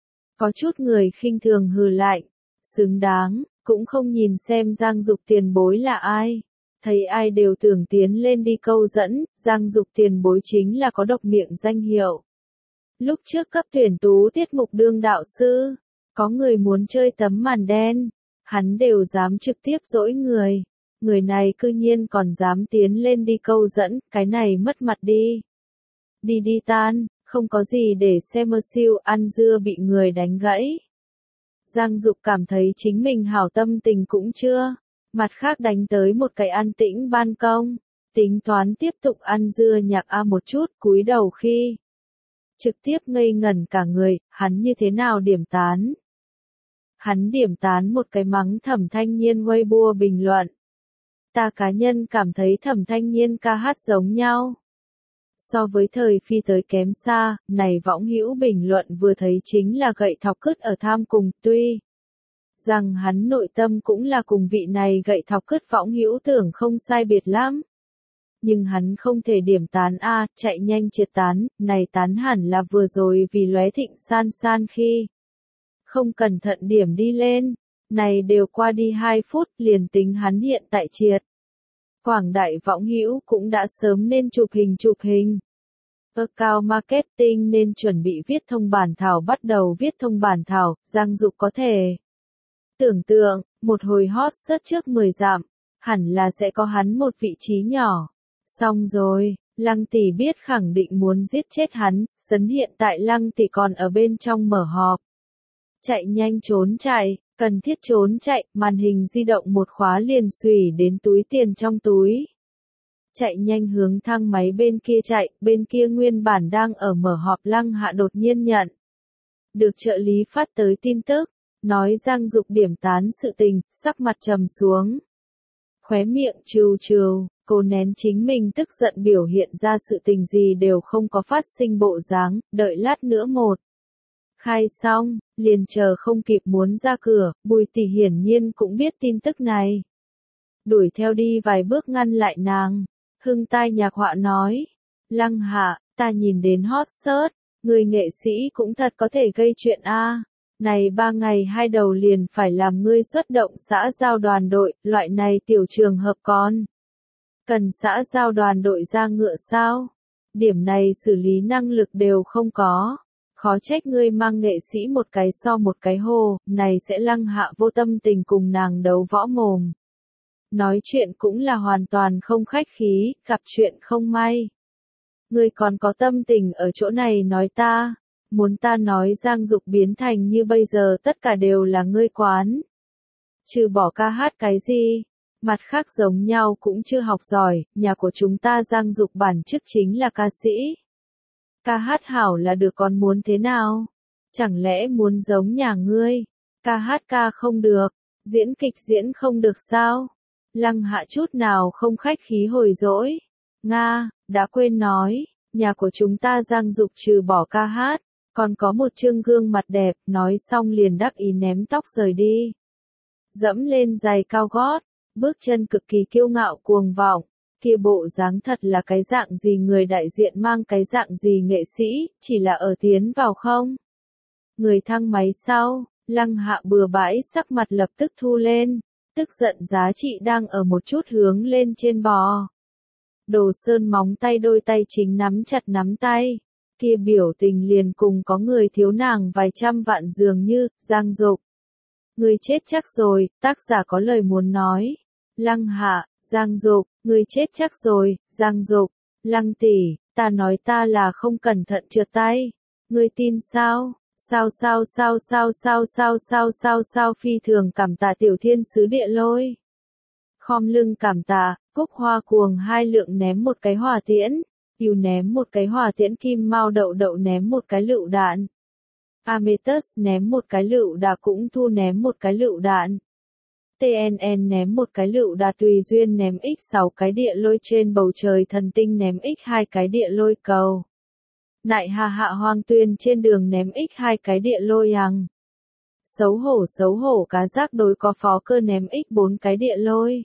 Có chút người khinh thường hừ lạnh, xứng đáng, cũng không nhìn xem Giang Dục tiền bối là ai. Thấy ai đều tưởng tiến lên đi câu dẫn, Giang Dục tiền bối chính là có độc miệng danh hiệu. Lúc trước cấp tuyển tú tiết mục đương đạo sư, có người muốn chơi tấm màn đen, hắn đều dám trực tiếp dỗi người. Người này cư nhiên còn dám tiến lên đi câu dẫn, cái này mất mặt đi. Đi đi tan, không có gì để xem mơ siêu, ăn dưa bị người đánh gãy. Giang Dục cảm thấy chính mình hảo tâm tình cũng chưa. Mặt khác đánh tới một cái an tĩnh ban công, tính toán tiếp tục ăn dưa nhạc a một chút, cúi đầu khi trực tiếp ngây ngẩn cả người, hắn như thế nào điểm tán. Hắn điểm tán một cái mắng Thẩm Thanh Nhiên Weibo bình luận. Ta cá nhân cảm thấy Thẩm Thanh Nhiên ca hát giống nhau. So với thời phi tới kém xa, này võng hữu bình luận vừa thấy chính là gậy thọc cứt ở tham cùng, tuy rằng hắn nội tâm cũng là cùng vị này gậy thọc cứt võng hữu tưởng không sai biệt lắm. Nhưng hắn không thể điểm tán a, chạy nhanh triệt tán, này tán hẳn là vừa rồi vì lóe Thịnh San San khi không cẩn thận điểm đi lên, này đều qua đi hai phút, liền tính hắn hiện tại triệt. Quảng đại võng hữu cũng đã sớm nên chụp hình chụp hình. Account marketing nên chuẩn bị viết thông bản thảo, bắt đầu viết thông bản thảo. Giang Dục có thể tưởng tượng, một hồi hot search trước mười dặm, hẳn là sẽ có hắn một vị trí nhỏ. Xong rồi, Lăng tỷ biết khẳng định muốn giết chết hắn, sấn hiện tại Lăng tỷ còn ở bên trong mở họp. Chạy nhanh trốn chạy, cần thiết trốn chạy, màn hình di động một khóa liền xùy đến túi tiền trong túi. Chạy nhanh hướng thang máy bên kia chạy, bên kia nguyên bản đang ở mở họp Lăng Hạ đột nhiên nhận được trợ lý phát tới tin tức, nói Giang Dục điểm tán sự tình, sắc mặt trầm xuống. Khóe miệng trừ trừ, cô nén chính mình tức giận biểu hiện ra sự tình gì đều không có phát sinh bộ dáng, đợi lát nữa một. Khai xong, liền chờ không kịp muốn ra cửa, Bùi Tỷ hiển nhiên cũng biết tin tức này. Đuổi theo đi vài bước ngăn lại nàng, hưng tai nhạc họa nói. Lăng Hạ, ta nhìn đến hot search, người nghệ sĩ cũng thật có thể gây chuyện a. Này ba ngày hai đầu liền phải làm ngươi xuất động xã giao đoàn đội, loại này tiểu trường hợp con. Cần xã giao đoàn đội ra ngựa sao? Điểm này xử lý năng lực đều không có. Khó trách ngươi mang nghệ sĩ một cái so một cái hồ, này sẽ Lăng Hạ vô tâm tình cùng nàng đấu võ mồm. Nói chuyện cũng là hoàn toàn không khách khí, gặp chuyện không may. Ngươi còn có tâm tình ở chỗ này nói ta, muốn ta nói Giang Dục biến thành như bây giờ tất cả đều là ngươi quán. Trừ bỏ ca hát cái gì? Mặt khác giống nhau cũng chưa học giỏi, nhà của chúng ta Giang Dục bản chức chính là ca sĩ. Ca hát hảo là được còn muốn thế nào? Chẳng lẽ muốn giống nhà ngươi? Ca hát ca không được, diễn kịch diễn không được sao? Lăng Hạ chút nào không khách khí hồi dỗi. Nga, đã quên nói, nhà của chúng ta Giang Dục trừ bỏ ca hát, còn có một trương gương mặt đẹp, nói xong liền đắc ý ném tóc rời đi. Dẫm lên giày cao gót, bước chân cực kỳ kiêu ngạo cuồng vọng, kia bộ dáng thật là cái dạng gì người đại diện mang cái dạng gì nghệ sĩ, chỉ là ở tiến vào không. Người thang máy sau, Lăng Hạ bừa bãi sắc mặt lập tức thu lên, tức giận giá trị đang ở một chút hướng lên trên bò. Đồ Sơn móng tay đôi tay chính nắm chặt nắm tay, kia biểu tình liền cùng có người thiếu nàng vài trăm vạn dường như, Giang Dục. Người chết chắc rồi, tác giả có lời muốn nói. Lăng Hạ, Giang Dục, người chết chắc rồi, Giang Dục, Lăng tỷ, ta nói ta là không cẩn thận trượt tay. Người tin sao? Sao sao sao sao sao sao sao sao sao phi thường cảm tạ tiểu thiên sứ địa lôi. Khom lưng cảm tạ, Cúc Hoa cuồng hai lượng ném một cái hỏa tiễn, Yêu ném một cái hỏa tiễn kim mao đậu đậu ném một cái lựu đạn. Ametus ném một cái lựu đạn cũng thu ném một cái lựu đạn. tê en en ném một cái lựu đạn tùy duyên ném x sáu cái địa lôi trên bầu trời thần tinh ném x hai cái địa lôi cầu. Nại Hà Hạ Hoang Tuyên trên đường ném x hai cái địa lôi hằng. Xấu hổ xấu hổ cá giác đối có phó cơ ném x bốn cái địa lôi.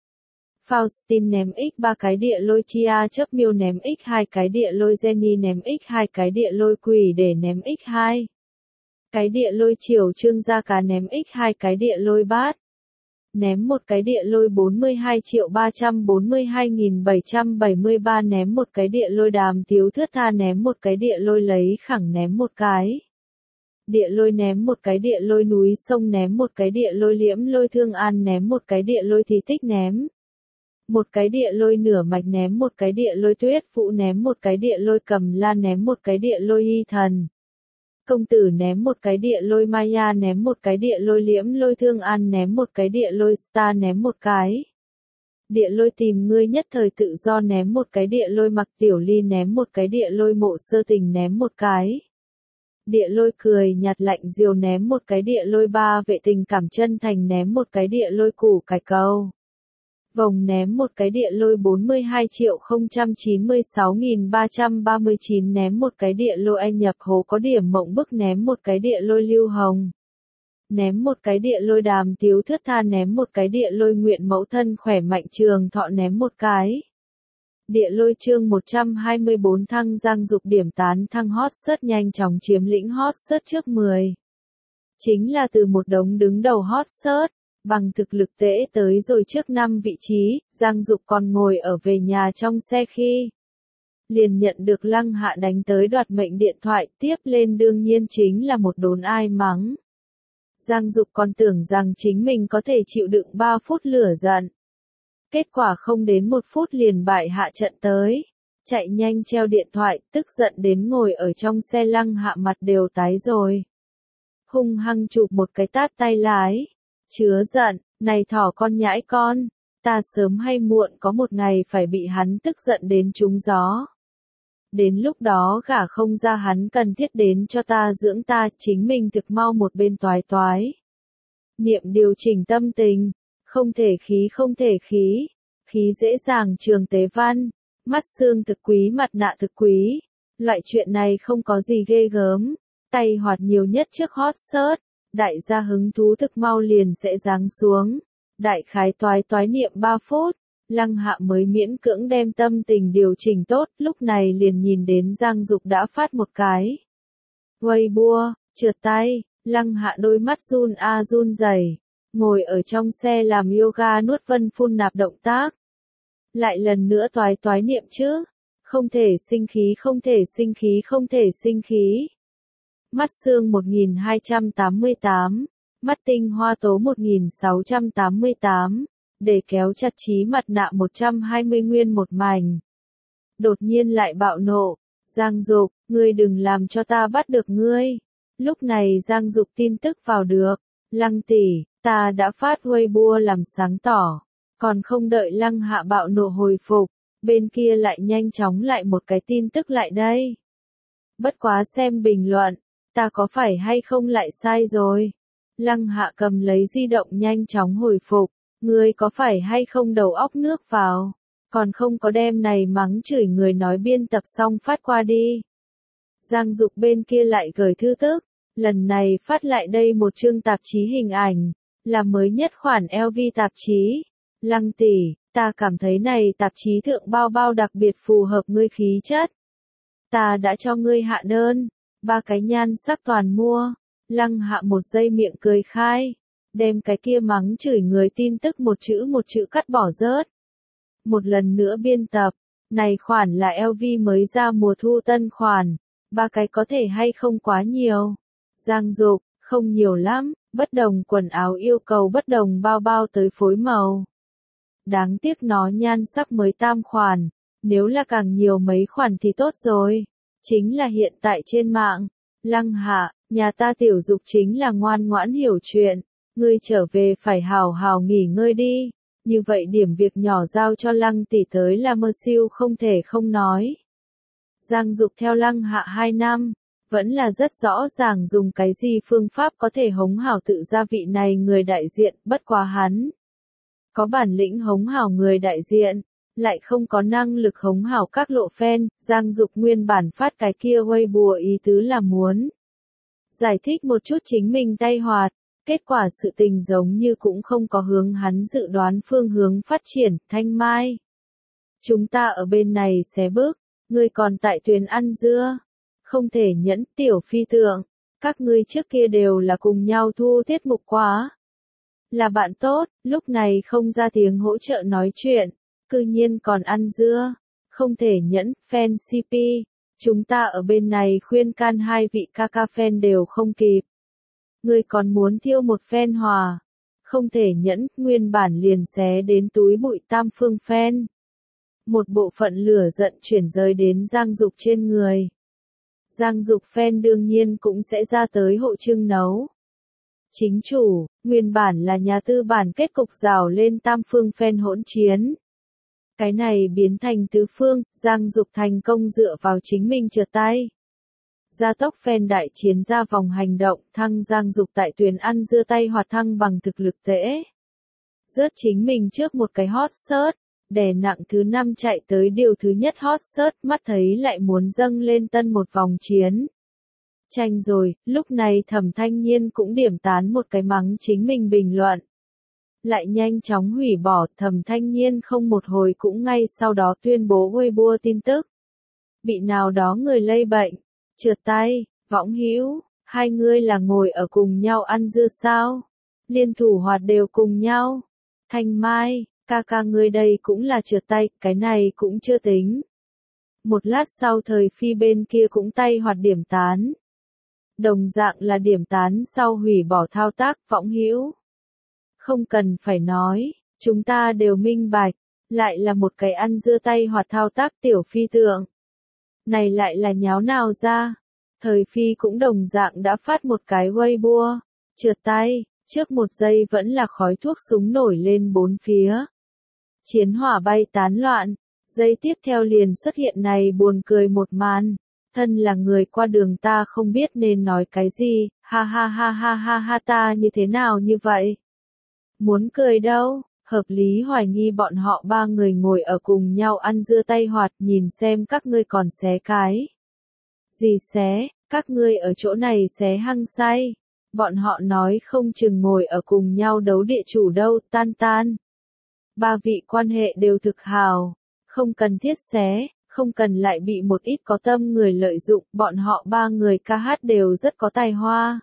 Faustin ném x ba cái địa lôi chia chấp miêu ném x hai cái địa lôi Jenny ném x hai cái địa lôi quỷ để ném x hai. Cái địa lôi triều trương gia cá ném x hai cái địa lôi bát. Ném một cái địa lôi bốn mươi hai triệu ba trăm bốn mươi hai nghìn bảy trăm bảy mươi ba ném một cái địa lôi đàm tiếu thướt tha ném một cái địa lôi lấy khẳng ném một cái. Địa lôi ném một cái địa lôi núi sông ném một cái địa lôi liễm lôi thương an ném một cái địa lôi thì tích ném. Một cái địa lôi nửa mạch ném một cái địa lôi tuyết phụ ném một cái địa lôi cầm la ném một cái địa lôi y thần. Công tử ném một cái địa lôi Maya ném một cái địa lôi liễm lôi thương an ném một cái địa lôi star ném một cái. Địa lôi tìm ngươi nhất thời tự do ném một cái địa lôi mặc tiểu ly ném một cái địa lôi mộ sơ tình ném một cái. Địa lôi cười nhạt lạnh diều ném một cái địa lôi ba vệ tình cảm chân thành ném một cái địa lôi củ cải cầu. Vòng ném một cái địa lôi bốn mươi hai triệu không trăm chín mươi sáu nghìn ba trăm ba mươi chín ném một cái địa lôi anh nhập hố có điểm mộng bức ném một cái địa lôi lưu hồng. Ném một cái địa lôi đàm tiếu thướt tha ném một cái địa lôi nguyện mẫu thân khỏe mạnh trường thọ ném một cái. Địa lôi chương một trăm hai mươi bốn thăng Giang Dục điểm tán thăng hot search nhanh chóng chiếm lĩnh hot search trước mười. Chính là từ một đống đứng đầu hot search. Bằng thực lực tễ tới rồi trước năm vị trí, Giang Dục còn ngồi ở về nhà trong xe khi liền nhận được Lăng Hạ đánh tới đoạt mệnh điện thoại, tiếp lên đương nhiên chính là một đồn ai mắng. Giang Dục còn tưởng rằng chính mình có thể chịu đựng ba phút lửa giận. Kết quả không đến một phút liền bại hạ trận tới. Chạy nhanh treo điện thoại, tức giận đến ngồi ở trong xe Lăng Hạ mặt đều tái rồi. Hung hăng chụp một cái tát tay lái. Chứa giận, này thỏ con nhãi con, ta sớm hay muộn có một ngày phải bị hắn tức giận đến trúng gió. Đến lúc đó gả không ra hắn cần thiết đến cho ta dưỡng ta, chính mình thực mau một bên toái toái. Niệm điều chỉnh tâm tình, không thể khí không thể khí, khí dễ dàng trường tế văn, mắt xương thực quý mặt nạ thực quý, loại chuyện này không có gì ghê gớm, tay hoạt nhiều nhất trước hot search. Đại gia hứng thú thực mau liền sẽ giáng xuống. Đại khái toái toái niệm ba phút, Lăng Hạ mới miễn cưỡng đem tâm tình điều chỉnh tốt, lúc này liền nhìn đến Giang Dục đã phát một cái. Weibo, trượt tay, Lăng Hạ đôi mắt run a run rẩy, ngồi ở trong xe làm yoga nuốt vân phun nạp động tác. Lại lần nữa toái toái niệm chứ, không thể sinh khí không thể sinh khí không thể sinh khí. Mắt xương một nghìn hai trăm tám mươi tám, mắt tinh hoa tố một nghìn sáu trăm tám mươi tám, để kéo chặt trí mặt nạ một trăm hai mươi nguyên một mảnh. Đột nhiên lại bạo nộ, Giang Dục, ngươi đừng làm cho ta bắt được ngươi. Lúc này Giang Dục tin tức vào được, Lăng tỷ, Ta đã phát Weibo làm sáng tỏ, còn không đợi Lăng Hạ bạo nộ hồi phục, bên kia lại nhanh chóng lại một cái tin tức lại đây. Bất quá xem bình luận, ta có phải hay không lại sai rồi. Lăng Hạ cầm lấy di động nhanh chóng hồi phục, ngươi có phải hay không đầu óc nước vào, còn không có đem này mắng chửi người nói biên tập xong phát qua đi. Giang Dục bên kia lại gửi thư tức, lần này phát lại đây một chương tạp chí hình ảnh, là mới nhất khoản lờ vê tạp chí. Lăng tỷ, ta cảm thấy này tạp chí thượng bao bao đặc biệt phù hợp ngươi khí chất. Ta đã cho ngươi hạ đơn, ba cái nhan sắc toàn mua. Lăng Hạ một giây miệng cười khai, đem cái kia mắng chửi người tin tức một chữ một chữ cắt bỏ rớt. Một lần nữa biên tập, này khoản là lờ vê mới ra mùa thu tân khoản, ba cái có thể hay không quá nhiều. Giang Dục, không nhiều lắm, bất đồng quần áo yêu cầu bất đồng bao bao tới phối màu. Đáng tiếc nó nhan sắc mới tam khoản, nếu là càng nhiều mấy khoản thì tốt rồi. Chính là hiện tại trên mạng, Lăng Hạ, nhà ta tiểu Dục chính là ngoan ngoãn hiểu chuyện, ngươi trở về phải hào hào nghỉ ngơi đi, như vậy điểm việc nhỏ giao cho Lăng tỷ tới là mơ siêu không thể không nói. Giang Dục theo Lăng Hạ hai năm, vẫn là rất rõ ràng dùng cái gì phương pháp có thể hống hảo tự gia vị này người đại diện, bất quá hắn có bản lĩnh hống hảo người đại diện, lại không có năng lực hống hảo các lộ fan. Giang Dục nguyên bản phát cái kia Weibo ý tứ là muốn giải thích một chút chính mình tay hoạt, kết quả sự tình giống như cũng không có hướng hắn dự đoán phương hướng phát triển. Thanh Mai, chúng ta ở bên này xé bước, ngươi còn tại thuyền ăn dưa, không thể nhẫn. Tiểu Phi tượng, các ngươi trước kia đều là cùng nhau thu tiết mục quá, là bạn tốt, lúc này không ra tiếng hỗ trợ nói chuyện, cư nhiên còn ăn dưa, không thể nhẫn. Fan xê pê, chúng ta ở bên này khuyên can hai vị ca ca fan đều không kịp. Ngươi còn muốn thiêu một fan hòa, không thể nhẫn. Nguyên bản liền xé đến túi bụi tam phương fan. Một bộ phận lửa giận chuyển rời đến Giang Dục trên người. Giang Dục fan đương nhiên cũng sẽ ra tới hộ trưng nấu. Chính chủ, nguyên bản là nhà tư bản kết cục rào lên tam phương fan hỗn chiến. Cái này biến thành tứ phương, Giang Dục thành công dựa vào chính mình trượt tay. Gia tốc fan đại chiến ra vòng hành động, thăng Giang Dục tại tuyến ăn dưa tay hoạt thăng bằng thực lực tễ. Rớt chính mình trước một cái hot search, đè nặng thứ năm chạy tới điều thứ nhất hot search, mắt thấy lại muốn dâng lên tân một vòng chiến. Tranh rồi, lúc này Thẩm Thanh Nhiên cũng điểm tán một cái mắng chính mình bình luận. Lại nhanh chóng hủy bỏ. Thẩm Thanh Nhiên không một hồi cũng ngay sau đó tuyên bố Weibo tin tức. Bị nào đó người lây bệnh, trượt tay, Võng Hữu, hai người là ngồi ở cùng nhau ăn dưa sao? Liên thủ hoạt đều cùng nhau. Thanh Mai, ca ca ngươi đây cũng là trượt tay, cái này cũng chưa tính. Một lát sau Thời Phi bên kia cũng tay hoạt điểm tán. Đồng dạng là điểm tán sau hủy bỏ thao tác. Võng Hữu, không cần phải nói, chúng ta đều minh bạch, lại là một cái ăn dưa tay hoạt thao tác. Tiểu Phi tượng, này lại là nháo nào ra? Thời Phi cũng đồng dạng đã phát một cái Weibo, trượt tay, trước một giây vẫn là khói thuốc súng nổi lên bốn phía. Chiến hỏa bay tán loạn, giây tiếp theo liền xuất hiện này buồn cười một màn. Thân là người qua đường ta không biết nên nói cái gì, ha ha ha ha ha ha, ta như thế nào như vậy? Muốn cười đâu, hợp lý hoài nghi bọn họ ba người ngồi ở cùng nhau ăn dưa tay hoạt, nhìn xem các ngươi còn xé cái gì xé, các ngươi ở chỗ này xé hăng say. Bọn họ nói không chừng ngồi ở cùng nhau đấu địa chủ đâu. Tan tan, ba vị quan hệ đều thực hào, không cần thiết xé, không cần lại bị một ít có tâm người lợi dụng. Bọn họ ba người ca hát đều rất có tài hoa.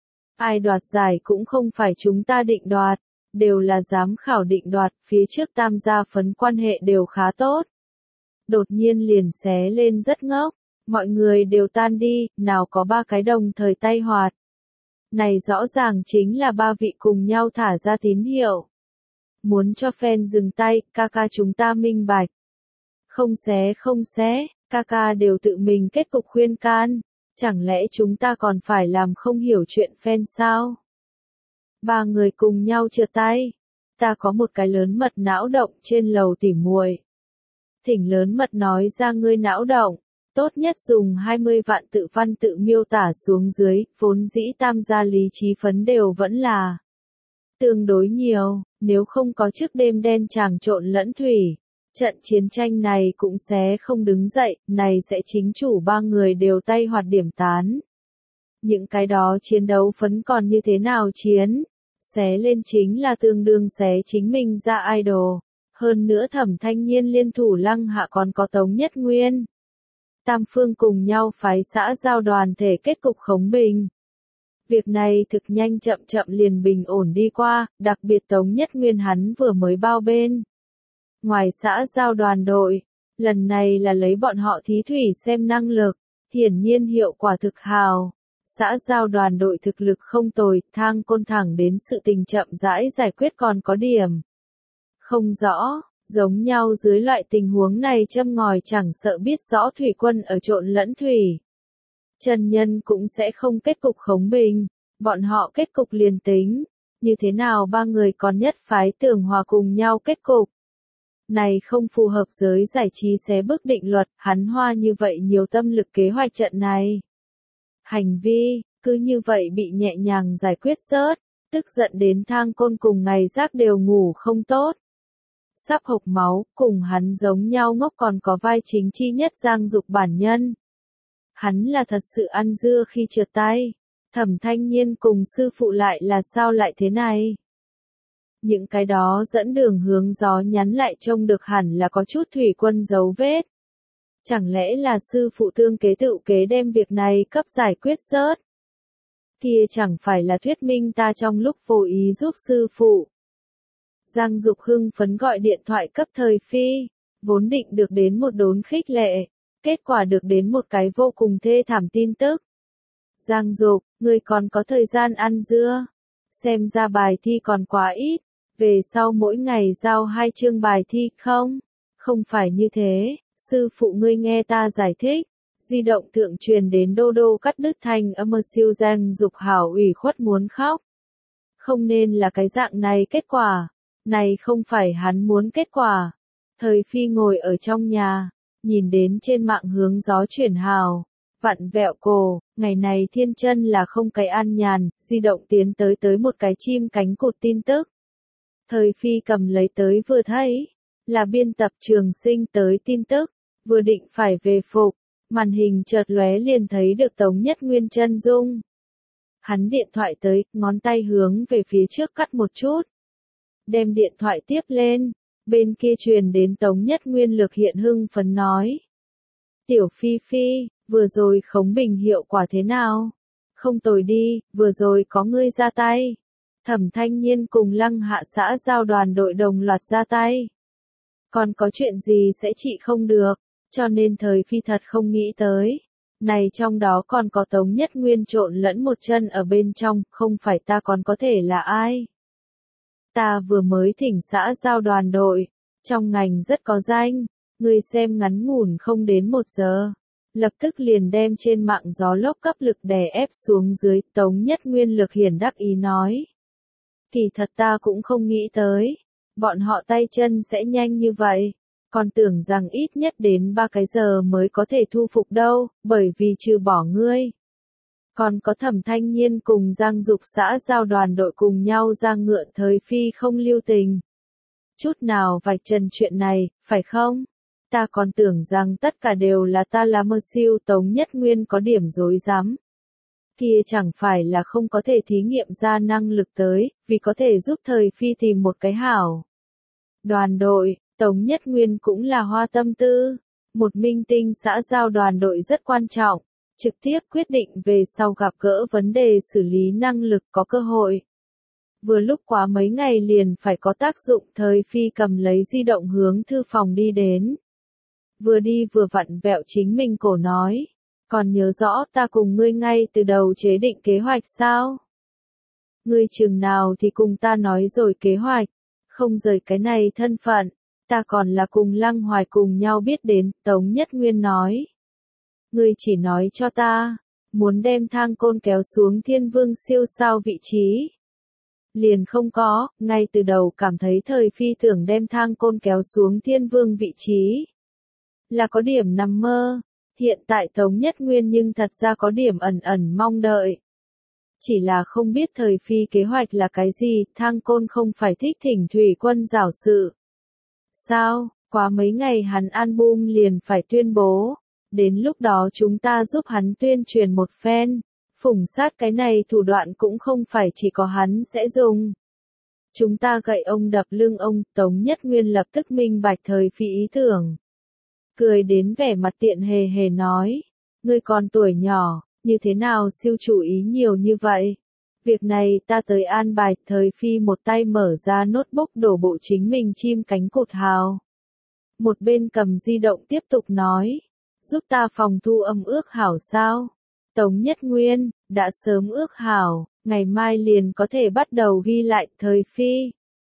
Ai đoạt giải cũng không phải chúng ta định đoạt, đều là giám khảo định đoạt. Phía trước tam gia phấn quan hệ đều khá tốt, đột nhiên liền xé lên rất ngốc. Mọi người đều tan đi, nào có ba cái đồng thời tay hoạt. Này rõ ràng chính là ba vị cùng nhau thả ra tín hiệu. Muốn cho fan dừng tay. Ca ca chúng ta minh bạch. Không xé không xé, ca ca đều tự mình kết cục khuyên can. Chẳng lẽ chúng ta còn phải làm không hiểu chuyện fan sao? Ba người cùng nhau trượt tay. Ta có một cái lớn mật não động trên lầu tỉ muội. Thỉnh lớn mật nói ra ngươi não động. Tốt nhất dùng hai mươi vạn tự văn tự miêu tả xuống dưới, vốn dĩ tam gia lý trí phấn đều vẫn là tương đối nhiều, nếu không có trước đêm đen chàng trộn lẫn thủy. Trận chiến tranh này cũng sẽ không đứng dậy, này sẽ chính chủ ba người đều tay hoạt điểm tán. Những cái đó chiến đấu phấn còn như thế nào chiến? Xé lên chính là tương đương xé chính mình ra idol. Hơn nữa Thẩm Thanh Nhiên liên thủ Lăng Hạ còn có Tống Nhất Nguyên. Tam phương cùng nhau phái xã giao đoàn thể kết cục khống bình. Việc này thực nhanh chậm chậm liền bình ổn đi qua, đặc biệt Tống Nhất Nguyên hắn vừa mới bao bên. Ngoài xã giao đoàn đội, lần này là lấy bọn họ thí thủy xem năng lực, hiển nhiên hiệu quả thực hào. Xã giao đoàn đội thực lực không tồi, thang côn thẳng đến sự tình chậm rãi giải quyết còn có điểm không rõ, giống nhau dưới loại tình huống này châm ngòi chẳng sợ biết rõ thủy quân ở trộn lẫn thủy. Trần nhân cũng sẽ không kết cục khống bình, bọn họ kết cục liền tính, như thế nào ba người còn nhất phái tưởng hòa cùng nhau kết cục. Này không phù hợp giới giải trí xé bước định luật, hắn hoa như vậy nhiều tâm lực kế hoạch trận này. Hành vi, cứ như vậy bị nhẹ nhàng giải quyết rớt, tức giận đến thang côn cùng ngày giác đều ngủ không tốt. Sắp hộc máu, cùng hắn giống nhau ngốc còn có vai chính chi nhất Giang Dục bản nhân. Hắn là thật sự ăn dưa khi trượt tay, Thẩm Thanh Nhiên cùng sư phụ lại là sao lại thế này? Những cái đó dẫn đường hướng gió nhắn lại trông được hẳn là có chút thủy quân dấu vết. Chẳng lẽ là sư phụ tương kế tự kế đem việc này cấp giải quyết rớt? Kia chẳng phải là thuyết minh ta trong lúc vô ý giúp sư phụ. Giang Dục hưng phấn gọi điện thoại cấp Thời Phi, vốn định được đến một đốn khích lệ, kết quả được đến một cái vô cùng thê thảm tin tức. Giang Dục, ngươi còn có thời gian ăn dưa, xem ra bài thi còn quá ít, về sau mỗi ngày giao hai chương bài thi không? Không phải như thế, sư phụ ngươi nghe ta giải thích. Di động thượng truyền đến đô đô cắt đứt thanh âm siêu Giang Dục hảo ủy khuất muốn khóc. Không nên là cái dạng này kết quả. Này không phải hắn muốn kết quả. Thời Phi ngồi ở trong nhà, nhìn đến trên mạng hướng gió chuyển hào, vặn vẹo cổ, ngày này thiên chân là không cái an nhàn, di động tiến tới tới một cái chim cánh cụt tin tức. Thời Phi cầm lấy tới vừa thấy, là biên tập Trường Sinh tới tin tức, vừa định phải về phục, màn hình chợt lóe liền thấy được Tống Nhất Nguyên chân dung. Hắn điện thoại tới, ngón tay hướng về phía trước cắt một chút. Đem điện thoại tiếp lên, bên kia truyền đến Tống Nhất Nguyên lực hiện hưng phấn nói. Tiểu Phi Phi, vừa rồi khống bình hiệu quả thế nào? Không tồi đi, vừa rồi có ngươi ra tay. Thẩm Thanh Nhiên cùng Lăng Hạ xã giao đoàn đội đồng loạt ra tay. Còn có chuyện gì sẽ trị không được, cho nên Thời Phi thật không nghĩ tới. Này trong đó còn có Tống Nhất Nguyên trộn lẫn một chân ở bên trong, không phải ta còn có thể là ai? Ta vừa mới thỉnh xã giao đoàn đội, trong ngành rất có danh, người xem ngắn ngủn không đến một giờ. Lập tức liền đem trên mạng gió lốc cấp lực đè ép xuống dưới, Tống Nhất Nguyên lực hiển đắc ý nói. Kỳ thật ta cũng không nghĩ tới, bọn họ tay chân sẽ nhanh như vậy, còn tưởng rằng ít nhất đến ba cái giờ mới có thể thu phục đâu, bởi vì trừ bỏ ngươi. Còn có Thẩm Thanh Nhiên cùng Giang Dục xã giao đoàn đội cùng nhau ra ngựa Thời Phi không lưu tình. Chút nào vạch trần chuyện này, phải không? Ta còn tưởng rằng tất cả đều là ta là mơ siêu Tống Nhất Nguyên có điểm dối rắm. Kia chẳng phải là không có thể thí nghiệm ra năng lực tới, vì có thể giúp Thời Phi tìm một cái hảo. Đoàn đội, Tống Nhất Nguyên cũng là hoa tâm tư. Một minh tinh xã giao đoàn đội rất quan trọng, trực tiếp quyết định về sau gặp gỡ vấn đề xử lý năng lực có cơ hội. Vừa lúc quá mấy ngày liền phải có tác dụng Thời Phi cầm lấy di động hướng thư phòng đi đến. Vừa đi vừa vặn vẹo chính mình cổ nói. Còn nhớ rõ ta cùng ngươi ngay từ đầu chế định kế hoạch sao? Ngươi chừng nào thì cùng ta nói rồi kế hoạch. Không rời cái này thân phận. Ta còn là cùng Lăng Hoài cùng nhau biết đến, Tống Nhất Nguyên nói. Ngươi chỉ nói cho ta. Muốn đem thang côn kéo xuống thiên vương siêu sao vị trí. liền không có, ngay từ đầu cảm thấy thời phi tưởng đem Thang Côn kéo xuống thiên vương vị trí. Là có điểm nằm mơ, hiện tại Tống Nhất Nguyên nhưng thật ra có điểm ẩn ẩn mong đợi. Chỉ là không biết thời phi kế hoạch là cái gì, Thang Côn không phải thích thỉnh Thủy Quân giảo sự. Sao, quá mấy ngày hắn album liền phải tuyên bố, đến lúc đó chúng ta giúp hắn tuyên truyền một phen. Phủng sát cái này thủ đoạn cũng không phải chỉ có hắn sẽ dùng. Chúng ta gậy ông đập lưng ông, Tống Nhất Nguyên lập tức minh bạch thời phi ý tưởng. Cười đến vẻ mặt tiện hề hề nói, ngươi còn tuổi nhỏ, như thế nào siêu chủ ý nhiều như vậy? Việc này ta tới an bài, thời phi một tay mở ra notebook đổ bộ chính mình chim cánh cụt hào. Một bên cầm di động tiếp tục nói, giúp ta phòng thu âm ước hảo sao? Tống Nhất Nguyên, đã sớm ước hảo, ngày mai liền có thể bắt đầu ghi lại, thời phi.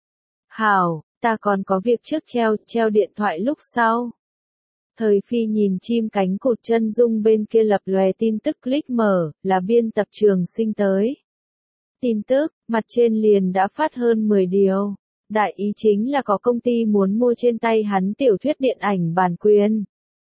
Hảo, ta còn có việc trước treo, treo điện thoại lúc sau. Thời phi nhìn chim cánh cụt chân dung bên kia lập lòe tin tức click mở, là biên tập Trường Sinh tới. Tin tức, mặt trên liền đã phát hơn mười điều. Đại ý chính là có công ty muốn mua trên tay hắn tiểu thuyết điện ảnh bản quyền.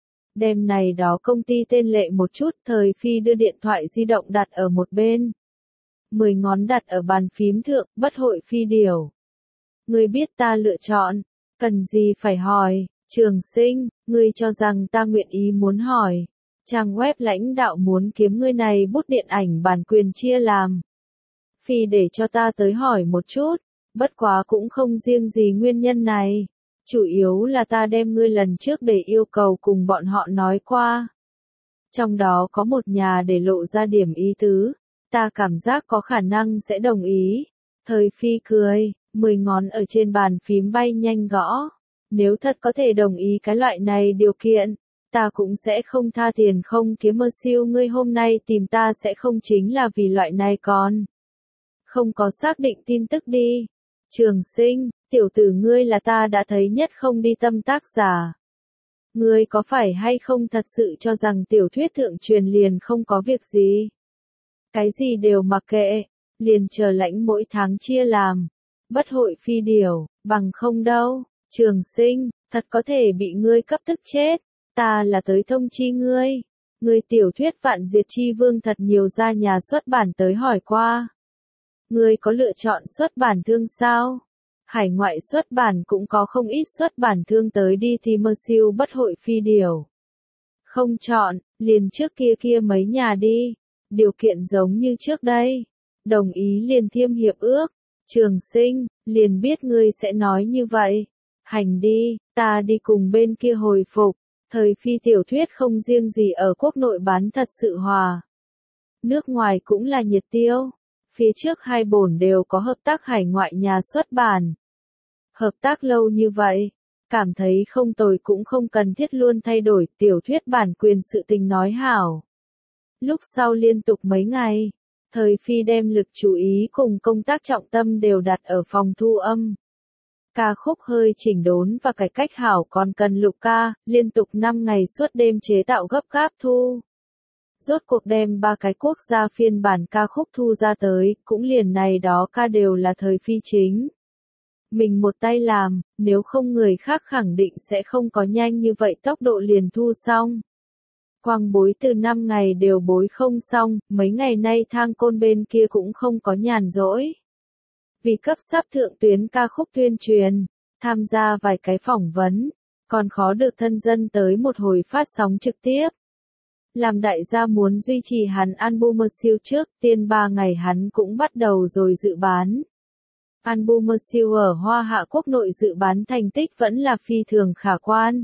Đêm này đó công ty tên lệ một chút, thời phi đưa điện thoại di động đặt ở một bên. Mười ngón đặt ở bàn phím thượng, bất hội phi điều. Ngươi biết ta lựa chọn, cần gì phải hỏi, Trường Sinh, ngươi cho rằng ta nguyện ý muốn hỏi. Trang web lãnh đạo muốn kiếm ngươi này bút điện ảnh bản quyền chia làm. Phi để cho ta tới hỏi một chút, bất quá cũng không riêng gì nguyên nhân này. Chủ yếu là ta đem ngươi lần trước để yêu cầu cùng bọn họ nói qua. Trong đó có một nhà để lộ ra điểm ý tứ, ta cảm giác có khả năng sẽ đồng ý. Thời phi cười, mười ngón ở trên bàn phím bay nhanh gõ. Nếu thật có thể đồng ý cái loại này điều kiện, ta cũng sẽ không tha tiền không kiếm mơ siêu, ngươi hôm nay tìm ta sẽ không chính là vì loại này còn. Không có xác định tin tức đi. Trường Sinh, tiểu tử ngươi là ta đã thấy nhất không đi tâm tác giả. Ngươi có phải hay không thật sự cho rằng tiểu thuyết thượng truyền liền không có việc gì? Cái gì đều mặc kệ, liền chờ lãnh mỗi tháng chia làm. Bất hội phi điều, bằng không đâu. Trường Sinh, thật có thể bị ngươi cấp tức chết. Ta là tới thông chi ngươi. Ngươi tiểu thuyết Vạn Diệt Chi Vương thật nhiều ra nhà xuất bản tới hỏi qua. Ngươi có lựa chọn xuất bản thương sao? Hải ngoại xuất bản cũng có không ít xuất bản thương tới đi thì mơ siêu bất hội phi điều. Không chọn, liền trước kia kia mấy nhà đi. Điều kiện giống như trước đây. Đồng ý liền thiêm hiệp ước. Trường Sinh, liền biết ngươi sẽ nói như vậy. Hành đi, ta đi cùng bên kia hồi phục. Thời phi tiểu thuyết không riêng gì ở quốc nội bán thật sự hòa. Nước ngoài cũng là nhiệt tiêu. Phía trước hai bổn đều có hợp tác hải ngoại nhà xuất bản. Hợp tác lâu như vậy, cảm thấy không tồi cũng không cần thiết luôn thay đổi tiểu thuyết bản quyền sự tình nói hảo. Lúc sau liên tục mấy ngày, thời phi đem lực chú ý cùng công tác trọng tâm đều đặt ở phòng thu âm. Ca khúc hơi chỉnh đốn và cải cách hảo còn cần lục ca, liên tục năm ngày suốt đêm chế tạo gấp gáp thu. Rốt cuộc đem ba cái quốc gia phiên bản ca khúc thu ra tới, cũng liền này đó ca đều là thời phi chính. Mình một tay làm, nếu không người khác khẳng định sẽ không có nhanh như vậy tốc độ liền thu xong. Quang bối từ năm ngày đều bối không xong, mấy ngày nay Thang Côn bên kia cũng không có nhàn rỗi. Vì cấp sắp thượng tuyến ca khúc tuyên truyền, tham gia vài cái phỏng vấn, còn khó được thân dân tới một hồi phát sóng trực tiếp. Làm đại gia muốn duy trì hắn album siêu trước, tiên ba ngày hắn cũng bắt đầu rồi dự bán. Album siêu ở Hoa Hạ quốc nội dự bán thành tích vẫn là phi thường khả quan.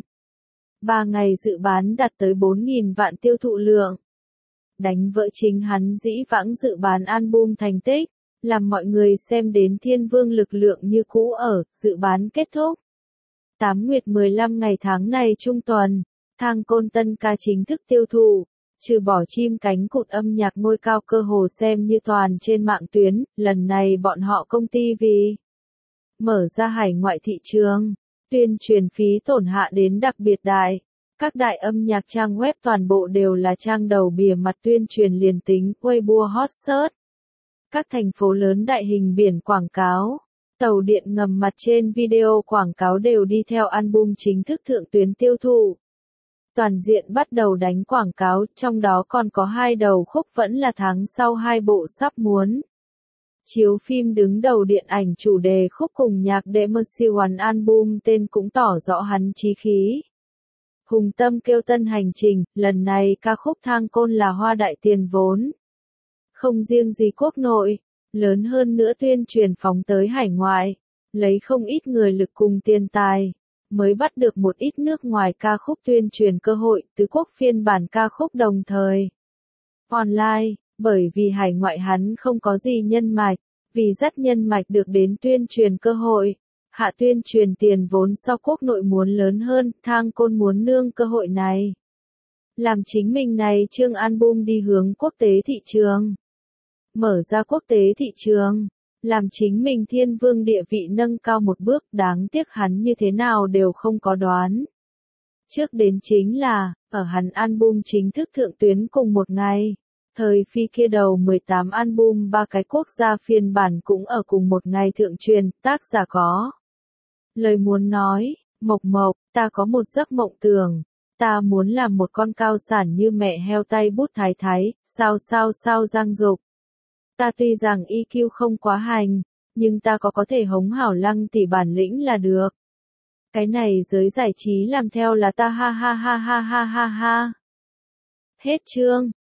ba ngày dự bán đạt tới bốn nghìn vạn tiêu thụ lượng. Đánh vỡ chính hắn dĩ vãng dự bán album thành tích, làm mọi người xem đến thiên vương lực lượng như cũ ở, dự bán kết thúc. tám nguyệt mười lăm ngày tháng này trung tuần, Thang Côn tân ca chính thức tiêu thụ, trừ bỏ chim cánh cụt âm nhạc ngôi cao cơ hồ xem như toàn trên mạng tuyến, lần này bọn họ công ty vì mở ra hải ngoại thị trường, tuyên truyền phí tổn hạ đến đặc biệt đại. Các đại âm nhạc trang web toàn bộ đều là trang đầu bìa mặt tuyên truyền liền tính, Weibo hot search. các thành phố lớn đại hình biển quảng cáo, tàu điện ngầm mặt trên video quảng cáo đều đi theo album chính thức thượng tuyến tiêu thụ. Toàn diện bắt đầu đánh quảng cáo, trong đó còn có hai đầu khúc vẫn là tháng sau hai bộ sắp muốn chiếu phim đứng đầu điện ảnh chủ đề khúc cùng nhạc đệm Mercy One album tên cũng tỏ rõ hắn chí khí. Hùng tâm kêu tân hành trình, lần này ca khúc Thang Côn là hoa đại tiền vốn. Không riêng gì quốc nội, lớn hơn nữa tuyên truyền phóng tới hải ngoại, lấy không ít người lực cùng tiền tài, mới bắt được một ít nước ngoài ca khúc tuyên truyền cơ hội, tứ quốc phiên bản ca khúc đồng thời. Online, bởi vì hải ngoại hắn không có gì nhân mạch, vì dắt nhân mạch được đến tuyên truyền cơ hội. Hạ tuyên truyền tiền vốn so quốc nội muốn lớn hơn, Thang Côn muốn nương cơ hội này. Làm chính mình này chương album đi hướng quốc tế thị trường. Mở ra quốc tế thị trường. Làm chính mình thiên vương địa vị nâng cao một bước, đáng tiếc hắn như thế nào đều không có đoán. Trước đến chính là, ở hắn album chính thức thượng tuyến cùng một ngày. Thời phi kia đầu mười tám album ba cái quốc gia phiên bản cũng ở cùng một ngày thượng truyền, tác giả có. Lời muốn nói, Mộc Mộc, ta có một giấc mộng tưởng, ta muốn làm một con cao sản như mẹ heo tay bút thái thái, sao sao sao giang dục. Ta tuy rằng i kiu không quá hành, nhưng ta có có thể hống hảo Lăng tỷ bản lĩnh là được. Cái này giới giải trí làm theo là ta ha ha ha ha ha ha ha. Hết chương.